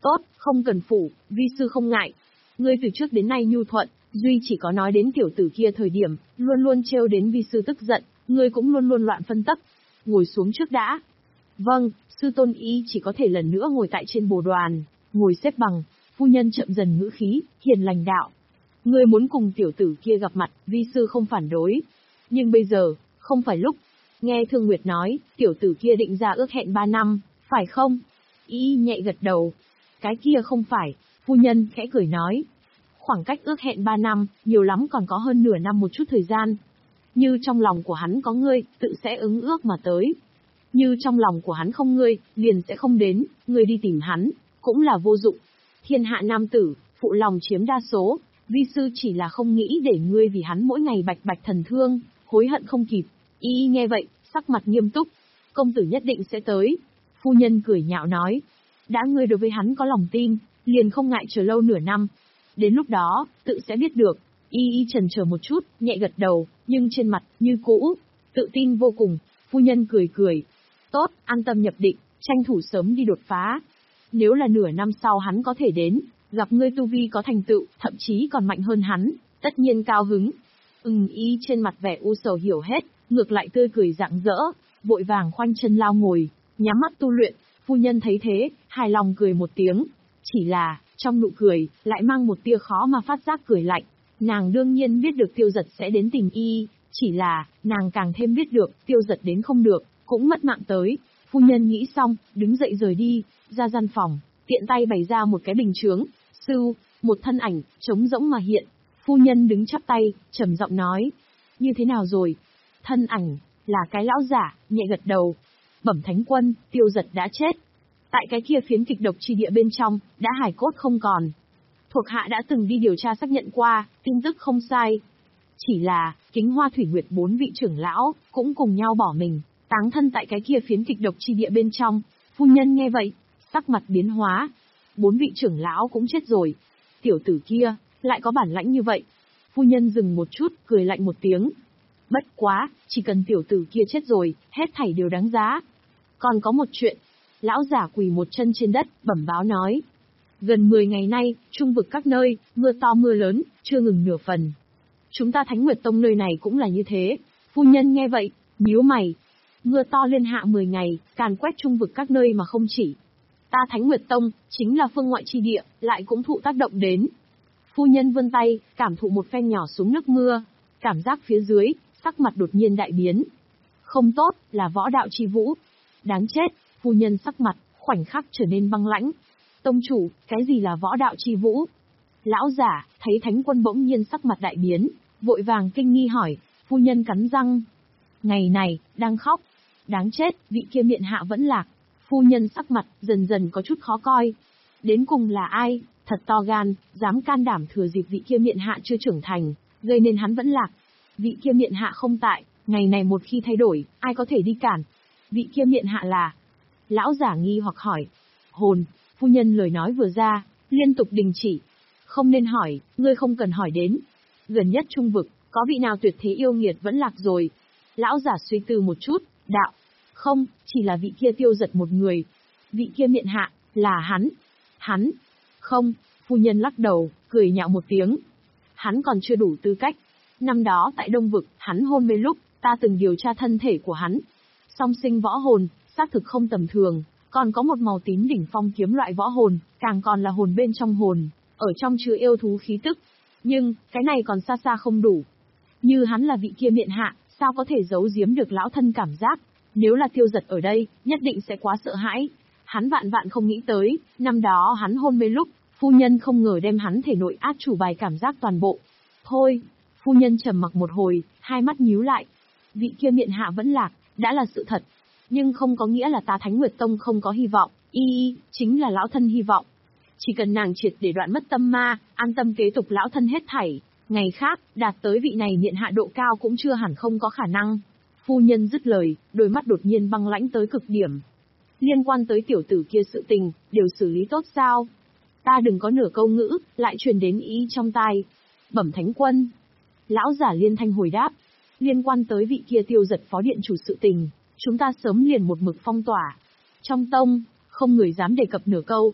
Tốt, không cần phủ, vi sư không ngại. Ngươi từ trước đến nay nhu thuận, duy chỉ có nói đến tiểu tử kia thời điểm, luôn luôn trêu đến vi sư tức giận, ngươi cũng luôn luôn loạn phân tắc. Ngồi xuống trước đã. Vâng, sư tôn ý chỉ có thể lần nữa ngồi tại trên bồ đoàn, ngồi xếp bằng, phu nhân chậm dần ngữ khí, hiền lành đạo. Ngươi muốn cùng tiểu tử kia gặp mặt, vi sư không phản đối. Nhưng bây giờ, không phải lúc. Nghe Thương Nguyệt nói, tiểu tử kia định ra ước hẹn ba năm, phải không? Y nhẹ gật đầu. Cái kia không phải, phu nhân khẽ cười nói. Khoảng cách ước hẹn ba năm, nhiều lắm còn có hơn nửa năm một chút thời gian. Như trong lòng của hắn có ngươi, tự sẽ ứng ước mà tới. Như trong lòng của hắn không ngươi, liền sẽ không đến, ngươi đi tìm hắn, cũng là vô dụng. Thiên hạ nam tử, phụ lòng chiếm đa số, vi sư chỉ là không nghĩ để ngươi vì hắn mỗi ngày bạch bạch thần thương, hối hận không kịp. Y nghe vậy, sắc mặt nghiêm túc. Công tử nhất định sẽ tới. Phu nhân cười nhạo nói. Đã ngươi đối với hắn có lòng tin, liền không ngại chờ lâu nửa năm. Đến lúc đó, tự sẽ biết được. Y y chần chờ một chút, nhẹ gật đầu, nhưng trên mặt, như cũ, tự tin vô cùng. Phu nhân cười cười. Tốt, an tâm nhập định, tranh thủ sớm đi đột phá. Nếu là nửa năm sau hắn có thể đến, gặp ngươi tu vi có thành tựu, thậm chí còn mạnh hơn hắn, tất nhiên cao hứng. Ừm y trên mặt vẻ u sầu hiểu hết, ngược lại tươi cười rạng rỡ, vội vàng khoanh chân lao ngồi, nhắm mắt tu luyện. Phu nhân thấy thế, hài lòng cười một tiếng. Chỉ là, trong nụ cười, lại mang một tia khó mà phát giác cười lạnh. Nàng đương nhiên biết được Tiêu Dật sẽ đến tìm y, chỉ là, nàng càng thêm biết được, Tiêu Dật đến không được, cũng mất mạng tới. Phu nhân nghĩ xong, đứng dậy rời đi, ra gian phòng, tiện tay bày ra một cái bình chướng. Sưu, một thân ảnh, trống rỗng mà hiện. Phu nhân đứng chắp tay, trầm giọng nói. Như thế nào rồi? Thân ảnh, là cái lão giả, nhẹ gật đầu. Bẩm thánh quân, Tiêu Dật đã chết. Tại cái kia phiến kịch độc chi địa bên trong, đã hài cốt không còn. Thuộc hạ đã từng đi điều tra xác nhận qua, tin tức không sai. Chỉ là, Kính Hoa Thủy Nguyệt bốn vị trưởng lão, cũng cùng nhau bỏ mình, táng thân tại cái kia phiến kịch độc chi địa bên trong. Phu nhân nghe vậy, sắc mặt biến hóa. Bốn vị trưởng lão cũng chết rồi. Tiểu tử kia, lại có bản lãnh như vậy. Phu nhân dừng một chút, cười lạnh một tiếng. Bất quá, chỉ cần tiểu tử kia chết rồi, hết thảy đều đáng giá. Còn có một chuyện. Lão giả quỳ một chân trên đất, bẩm báo nói. Gần mười ngày nay, trung vực các nơi, mưa to mưa lớn, chưa ngừng nửa phần. Chúng ta Thánh Nguyệt Tông nơi này cũng là như thế. Phu nhân nghe vậy, nhíu mày. Mưa to liên hạ mười ngày, càn quét trung vực các nơi mà không chỉ. Ta Thánh Nguyệt Tông, chính là phương ngoại chi địa, lại cũng thụ tác động đến. Phu nhân vươn tay, cảm thụ một phen nhỏ xuống nước mưa. Cảm giác phía dưới, sắc mặt đột nhiên đại biến. Không tốt, là võ đạo chi vũ. Đáng chết, phu nhân sắc mặt, khoảnh khắc trở nên băng lãnh. Tông chủ, cái gì là võ đạo chi vũ? Lão giả, thấy thánh quân bỗng nhiên sắc mặt đại biến, vội vàng kinh nghi hỏi, phu nhân cắn răng. Ngày này, đang khóc. Đáng chết, vị kia miện hạ vẫn lạc. Phu nhân sắc mặt, dần dần có chút khó coi. Đến cùng là ai, thật to gan, dám can đảm thừa dịp vị kia miện hạ chưa trưởng thành, gây nên hắn vẫn lạc. Vị kia miện hạ không tại, ngày này một khi thay đổi, ai có thể đi cản? Vị kia miện hạ là... Lão giả nghi hoặc hỏi. Hồn, phu nhân lời nói vừa ra, liên tục đình chỉ. Không nên hỏi, ngươi không cần hỏi đến. Gần nhất trung vực, có vị nào tuyệt thế yêu nghiệt vẫn lạc rồi? Lão giả suy tư một chút, đạo. Không, chỉ là vị kia Tiêu Dật một người. Vị kia miện hạ, là hắn. Hắn. Không, phu nhân lắc đầu, cười nhạo một tiếng. Hắn còn chưa đủ tư cách. Năm đó tại Đông Vực, hắn hôn mê lúc, ta từng điều tra thân thể của hắn. Song sinh võ hồn, xác thực không tầm thường, còn có một màu tím đỉnh phong kiếm loại võ hồn, càng còn là hồn bên trong hồn, ở trong chứa yêu thú khí tức. Nhưng, cái này còn xa xa không đủ. Như hắn là vị kia miện hạ, sao có thể giấu giếm được lão thân cảm giác? Nếu là Tiêu Dật ở đây, nhất định sẽ quá sợ hãi. Hắn vạn vạn không nghĩ tới, năm đó hắn hôn mê lúc, phu nhân không ngờ đem hắn thể nội át chủ bài cảm giác toàn bộ. Thôi, phu nhân trầm mặc một hồi, hai mắt nhíu lại. Vị kia miện hạ vẫn lạc, đã là sự thật. Nhưng không có nghĩa là ta Thánh Nguyệt Tông không có hy vọng, y y, chính là lão thân hy vọng. Chỉ cần nàng triệt để đoạn mất tâm ma, an tâm kế tục lão thân hết thảy, ngày khác, đạt tới vị này miện hạ độ cao cũng chưa hẳn không có khả năng. Phu nhân dứt lời, đôi mắt đột nhiên băng lãnh tới cực điểm. Liên quan tới tiểu tử kia sự tình, đều xử lý tốt sao? Ta đừng có nửa câu ngữ, lại truyền đến ý trong tai. Bẩm thánh quân. Lão giả liên thanh hồi đáp. Liên quan tới vị kia Tiêu Dật phó điện chủ sự tình, chúng ta sớm liền một mực phong tỏa. Trong tông, không người dám đề cập nửa câu.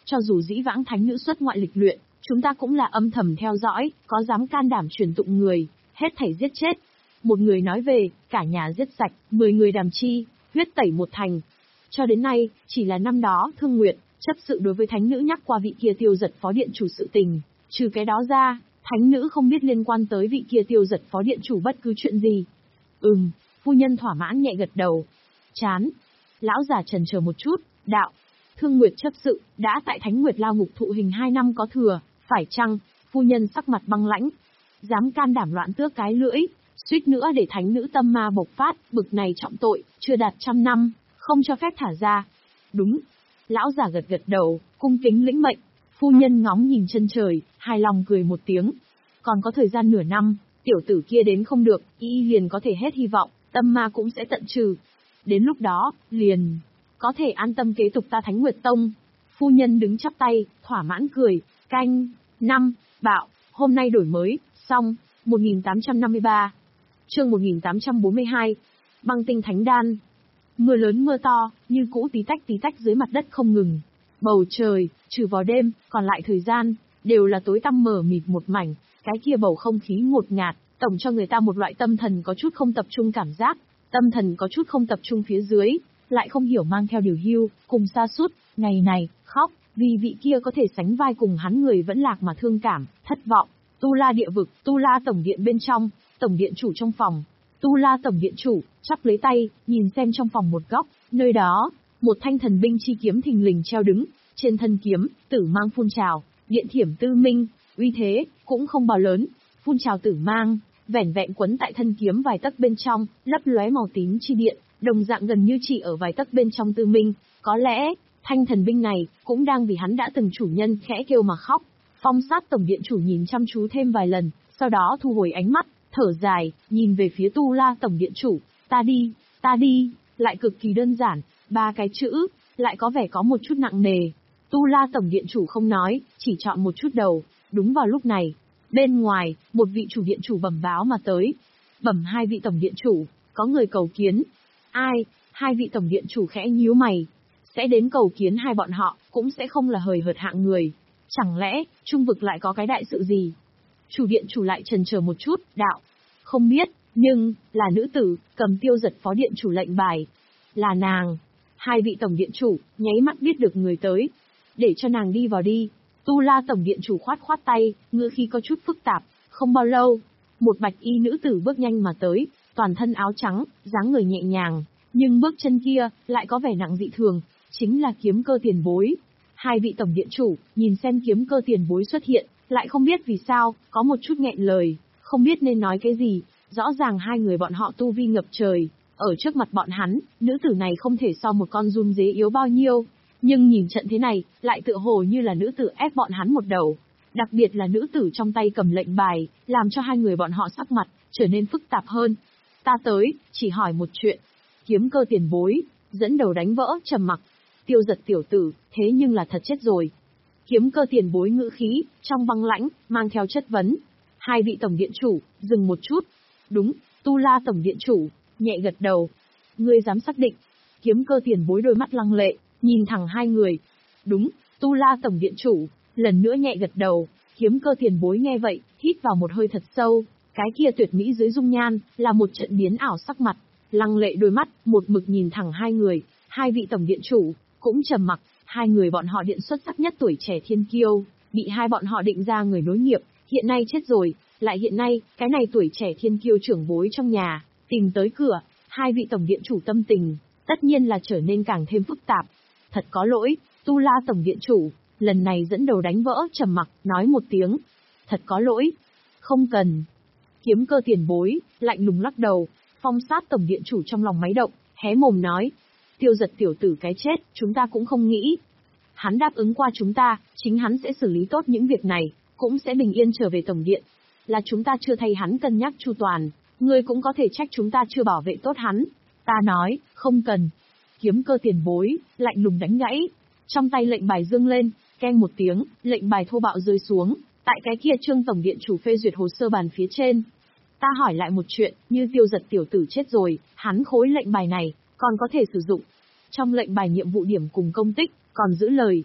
cho dù dĩ vãng thánh nữ xuất ngoại lịch luyện, chúng ta cũng là âm thầm theo dõi, có dám can đảm truyền tụng người, hết thảy giết chết. Một người nói về, cả nhà giết sạch, mười người đàm chi, huyết tẩy một thành. Cho đến nay, chỉ là năm đó, Thương Nguyệt, chấp sự đối với thánh nữ nhắc qua vị kia tiêu giật phó điện chủ sự tình, trừ cái đó ra, thánh nữ không biết liên quan tới vị kia tiêu giật phó điện chủ bất cứ chuyện gì. Ừm, phu nhân thỏa mãn nhẹ gật đầu. Chán. Lão già chần chờ một chút, đạo. Thương Nguyệt chấp sự, đã tại Thánh Nguyệt lao ngục thụ hình hai năm có thừa, phải chăng? Phu nhân sắc mặt băng lãnh. Dám can đảm loạn tước cái lưỡi, suýt nữa để thánh nữ tâm ma bộc phát, bực này trọng tội, chưa đạt trăm năm, không cho phép thả ra. Đúng. Lão già gật gật đầu, cung kính lĩnh mệnh. Phu nhân ngóng nhìn chân trời, hài lòng cười một tiếng. Còn có thời gian nửa năm, tiểu tử kia đến không được, y liền có thể hết hy vọng, tâm ma cũng sẽ tận trừ. Đến lúc đó, liền có thể an tâm kế tục ta Thánh Nguyệt Tông. Phu nhân đứng chắp tay, thỏa mãn cười. Canh năm Bạo, hôm nay đổi mới, xong. một nghìn tám trăm năm mươi ba Chương một nghìn tám trăm bốn mươi hai Băng tinh thánh đan. Mưa lớn mưa to, như cũ tí tách tí tách dưới mặt đất không ngừng. Bầu trời, trừ vào đêm, còn lại thời gian, đều là tối tăm mờ mịt một mảnh. Cái kia bầu không khí ngột ngạt, tổng cho người ta một loại tâm thần có chút không tập trung cảm giác. Tâm thần có chút không tập trung phía dưới, lại không hiểu mang theo điều hưu, cùng sa sút, ngày này, khóc, vì vị kia có thể sánh vai cùng hắn người vẫn lạc mà thương cảm, thất vọng. Tu La địa vực, Tu La tổng điện bên trong, tổng điện chủ trong phòng. Tu La tổng điện chủ, chắp lấy tay, nhìn xem trong phòng một góc, nơi đó, một thanh thần binh chi kiếm thình lình treo đứng, trên thân kiếm, tử mang phun trào, điện thiểm tư minh, uy thế, cũng không bao lớn, phun trào tử mang, vẻn vẹn quấn tại thân kiếm vài tấc bên trong, lấp lóe màu tím chi điện, đồng dạng gần như chỉ ở vài tấc bên trong tư minh, có lẽ, thanh thần binh này, cũng đang vì hắn đã từng chủ nhân khẽ kêu mà khóc. Phong sát tổng điện chủ nhìn chăm chú thêm vài lần, sau đó thu hồi ánh mắt, thở dài, nhìn về phía Tu La tổng điện chủ, ta đi, ta đi, lại cực kỳ đơn giản, ba cái chữ, lại có vẻ có một chút nặng nề. Tu La tổng điện chủ không nói, chỉ chọn một chút đầu. Đúng vào lúc này, bên ngoài, một vị chủ điện chủ bẩm báo mà tới. Bẩm hai vị tổng điện chủ, có người cầu kiến. Ai? Hai vị tổng điện chủ khẽ nhíu mày. Sẽ đến cầu kiến hai bọn họ, cũng sẽ không là hời hợt hạng người. Chẳng lẽ, trung vực lại có cái đại sự gì? Chủ điện chủ lại chần chờ một chút, đạo. Không biết, nhưng, là nữ tử, cầm tiêu giật phó điện chủ lệnh bài. Là nàng. Hai vị tổng điện chủ, nháy mắt biết được người tới. Để cho nàng đi vào đi. Tu La tổng điện chủ khoát khoát tay, ngữ khí có chút phức tạp. Không bao lâu, một bạch y nữ tử bước nhanh mà tới, toàn thân áo trắng, dáng người nhẹ nhàng, nhưng bước chân kia lại có vẻ nặng dị thường, chính là Kiếm Cơ tiền bối. Hai vị tổng điện chủ nhìn xem Kiếm Cơ tiền bối xuất hiện, lại không biết vì sao, có một chút nghẹn lời, không biết nên nói cái gì. Rõ ràng hai người bọn họ tu vi ngập trời, ở trước mặt bọn hắn, nữ tử này không thể so một con run dế yếu bao nhiêu. Nhưng nhìn trận thế này, lại tựa hồ như là nữ tử ép bọn hắn một đầu. Đặc biệt là nữ tử trong tay cầm lệnh bài, làm cho hai người bọn họ sắc mặt, trở nên phức tạp hơn. Ta tới, chỉ hỏi một chuyện. Kiếm Cơ tiền bối, dẫn đầu đánh vỡ, trầm mặc. Tiêu giật tiểu tử, thế nhưng là thật chết rồi. Kiếm Cơ tiền bối ngữ khí, trong băng lãnh, mang theo chất vấn. Hai vị tổng điện chủ, dừng một chút. Đúng, Tu La tổng điện chủ, nhẹ gật đầu. Ngươi dám xác định. Kiếm Cơ tiền bối đôi mắt lăng lệ, nhìn thẳng hai người. Đúng, Tu La tổng điện chủ, lần nữa nhẹ gật đầu. Kiếm Cơ tiền bối nghe vậy, hít vào một hơi thật sâu. Cái kia tuyệt mỹ dưới dung nhan, là một trận biến ảo sắc mặt. Lăng lệ đôi mắt, một mực nhìn thẳng hai người. Hai vị tổng điện chủ, cũng trầm mặc. Hai người bọn họ điện xuất sắc nhất tuổi trẻ thiên kiêu, bị hai bọn họ định ra người nối nghiệp, hiện nay chết rồi. Lại hiện nay, cái này tuổi trẻ thiên kiêu trưởng bối trong nhà, tìm tới cửa. Hai vị tổng điện chủ tâm tình, tất nhiên là trở nên càng thêm phức tạp. Thật có lỗi, Tu La tổng điện chủ, lần này dẫn đầu đánh vỡ trầm mặc, nói một tiếng. Thật có lỗi. Không cần. Kiếm Cơ tiền bối, lạnh lùng lắc đầu. Phong sát tổng điện chủ trong lòng máy động, hé mồm nói. Tiêu giật tiểu tử cái chết, chúng ta cũng không nghĩ. Hắn đáp ứng qua chúng ta, chính hắn sẽ xử lý tốt những việc này, cũng sẽ bình yên trở về tổng điện. Là chúng ta chưa thay hắn cân nhắc chu toàn, ngươi cũng có thể trách chúng ta chưa bảo vệ tốt hắn. Ta nói, không cần. Kiếm Cơ tiền bối, lạnh lùng đánh gãy. Trong tay lệnh bài dương lên, keng một tiếng, lệnh bài thô bạo rơi xuống, tại cái kia Trương tổng điện chủ phê duyệt hồ sơ bàn phía trên. Ta hỏi lại một chuyện, như Tiêu giật tiểu tử chết rồi, hắn khối lệnh bài này, còn có thể sử dụng. Trong lệnh bài nhiệm vụ điểm cùng công tích, còn giữ lời.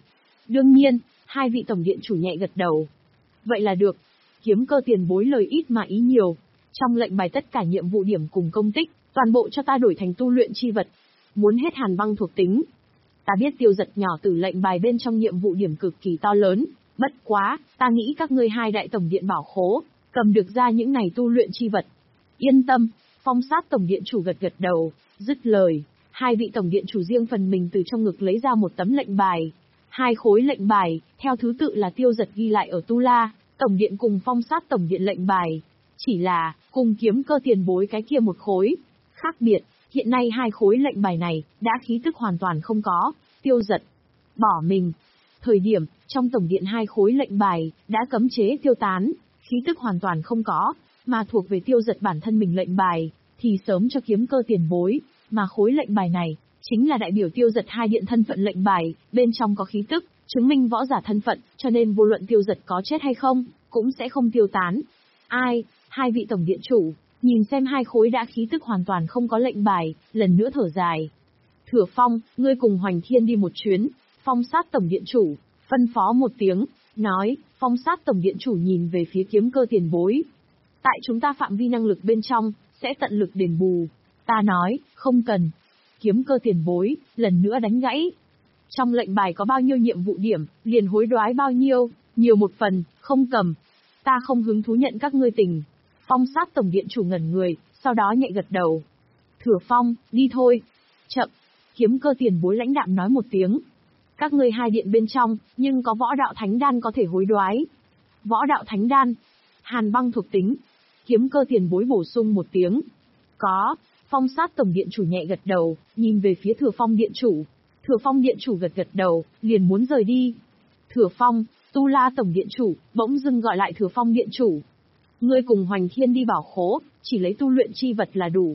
Đương nhiên, hai vị tổng điện chủ nhẹ gật đầu. Vậy là được. Kiếm Cơ tiền bối lời ít mà ý nhiều. Trong lệnh bài tất cả nhiệm vụ điểm cùng công tích, toàn bộ cho ta đổi thành tu luyện chi vật. Muốn hết hàn băng thuộc tính. Ta biết Tiêu Giật nhỏ từ lệnh bài bên trong nhiệm vụ điểm cực kỳ to lớn, bất quá, ta nghĩ các ngươi hai đại tổng điện bảo khố, cầm được ra những này tu luyện chi vật. Yên tâm, Phong Sát tổng điện chủ gật gật đầu, dứt lời, hai vị tổng điện chủ riêng phần mình từ trong ngực lấy ra một tấm lệnh bài. Hai khối lệnh bài, theo thứ tự là Tiêu Giật ghi lại ở Tu La tổng điện cùng Phong Sát tổng điện lệnh bài. Chỉ là, cùng Kiếm Cơ tiền bối cái kia một khối. Khác biệt, hiện nay hai khối lệnh bài này, đã khí tức hoàn toàn không có. Tiêu Giật bỏ mình. Thời điểm, trong tổng điện hai khối lệnh bài, đã cấm chế tiêu tán, khí tức hoàn toàn không có, mà thuộc về Tiêu Giật bản thân mình lệnh bài, thì sớm cho Kiếm Cơ tiền bối, mà khối lệnh bài này, chính là đại biểu Tiêu Giật hai điện thân phận lệnh bài, bên trong có khí tức, chứng minh võ giả thân phận, cho nên vô luận Tiêu Giật có chết hay không, cũng sẽ không tiêu tán. Ai, hai vị tổng điện chủ, nhìn xem hai khối đã khí tức hoàn toàn không có lệnh bài, lần nữa thở dài. Thừa Phong, ngươi cùng Hoành Thiên đi một chuyến. Phong Sát tổng điện chủ, phân phó một tiếng, nói, Phong Sát tổng điện chủ nhìn về phía Kiếm Cơ tiền bối. Tại chúng ta phạm vi năng lực bên trong, sẽ tận lực đền bù. Ta nói, không cần. Kiếm Cơ tiền bối, lần nữa đánh gãy. Trong lệnh bài có bao nhiêu nhiệm vụ điểm, liền hối đoái bao nhiêu, nhiều một phần, không cầm. Ta không hứng thú nhận các ngươi tình. Phong Sát tổng điện chủ ngẩn người, sau đó nhẹ gật đầu. Thừa Phong, đi thôi. Chậm. Kiếm Cơ tiền bối lãnh đạm nói một tiếng. Các ngươi hai điện bên trong, nhưng có võ đạo thánh đan có thể hối đoái. Võ đạo thánh đan. Hàn băng thuộc tính. Kiếm Cơ tiền bối bổ sung một tiếng. Có. Phong Sát tổng điện chủ nhẹ gật đầu, nhìn về phía Thừa Phong điện chủ. Thừa Phong điện chủ gật gật đầu, liền muốn rời đi. Thừa Phong, Tu La tổng điện chủ, bỗng dưng gọi lại Thừa Phong điện chủ. Ngươi cùng Hoành Thiên đi bảo khố, chỉ lấy tu luyện chi vật là đủ.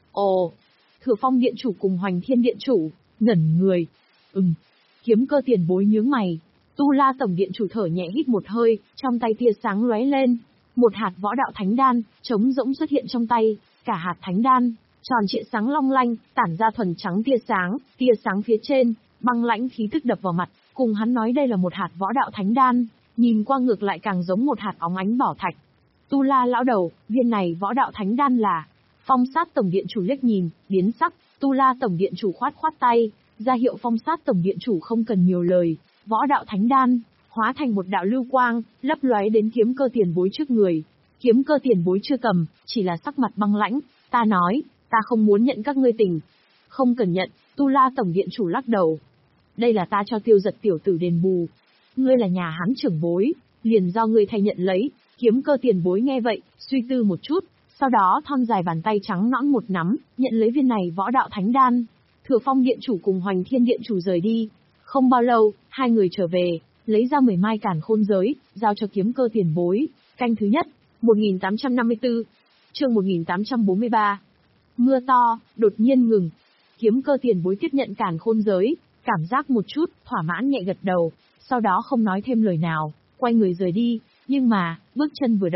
Ồ. Thừa Phong điện chủ cùng Hoành Thiên điện chủ, ngẩn người. Ừm. Kiếm Cơ tiền bối nhướng mày. Tu La tổng điện chủ thở nhẹ hít một hơi, trong tay tia sáng lóe lên. Một hạt võ đạo thánh đan, trống rỗng xuất hiện trong tay, cả hạt thánh đan, tròn trịa sáng long lanh, tản ra thuần trắng tia sáng, tia sáng phía trên, băng lãnh khí tức đập vào mặt, cùng hắn nói đây là một hạt võ đạo thánh đan, nhìn qua ngược lại càng giống một hạt óng ánh bảo thạch. Tu La lão đầu, viên này võ đạo thánh đan là... Phong Sát tổng điện chủ liếc nhìn, biến sắc, Tu La tổng điện chủ khoát khoát tay, ra hiệu Phong Sát tổng điện chủ không cần nhiều lời, võ đạo thánh đan, hóa thành một đạo lưu quang, lấp lóe đến Kiếm Cơ tiền bối trước người. Kiếm Cơ tiền bối chưa cầm, chỉ là sắc mặt băng lãnh, ta nói, ta không muốn nhận các ngươi tình. Không cần nhận, Tu La tổng điện chủ lắc đầu. Đây là ta cho Tiêu Giật tiểu tử đền bù. Ngươi là nhà hắn trưởng bối, liền do ngươi thay nhận lấy. Kiếm Cơ tiền bối nghe vậy, suy tư một chút, sau đó thon dài bàn tay trắng nõn một nắm, nhận lấy viên này võ đạo thánh đan. Thừa Phong điện chủ cùng Hoành Thiên điện chủ rời đi. Không bao lâu, hai người trở về, lấy ra mười mai càn khôn giới, giao cho Kiếm Cơ tiền bối. Canh thứ nhất, một nghìn tám trăm năm mươi tư, chương một nghìn tám trăm bốn mươi ba. Mưa to, đột nhiên ngừng. Kiếm Cơ tiền bối tiếp nhận càn khôn giới, cảm giác một chút, thỏa mãn nhẹ gật đầu, sau đó không nói thêm lời nào, quay người rời đi, nhưng mà, bước chân vừa động,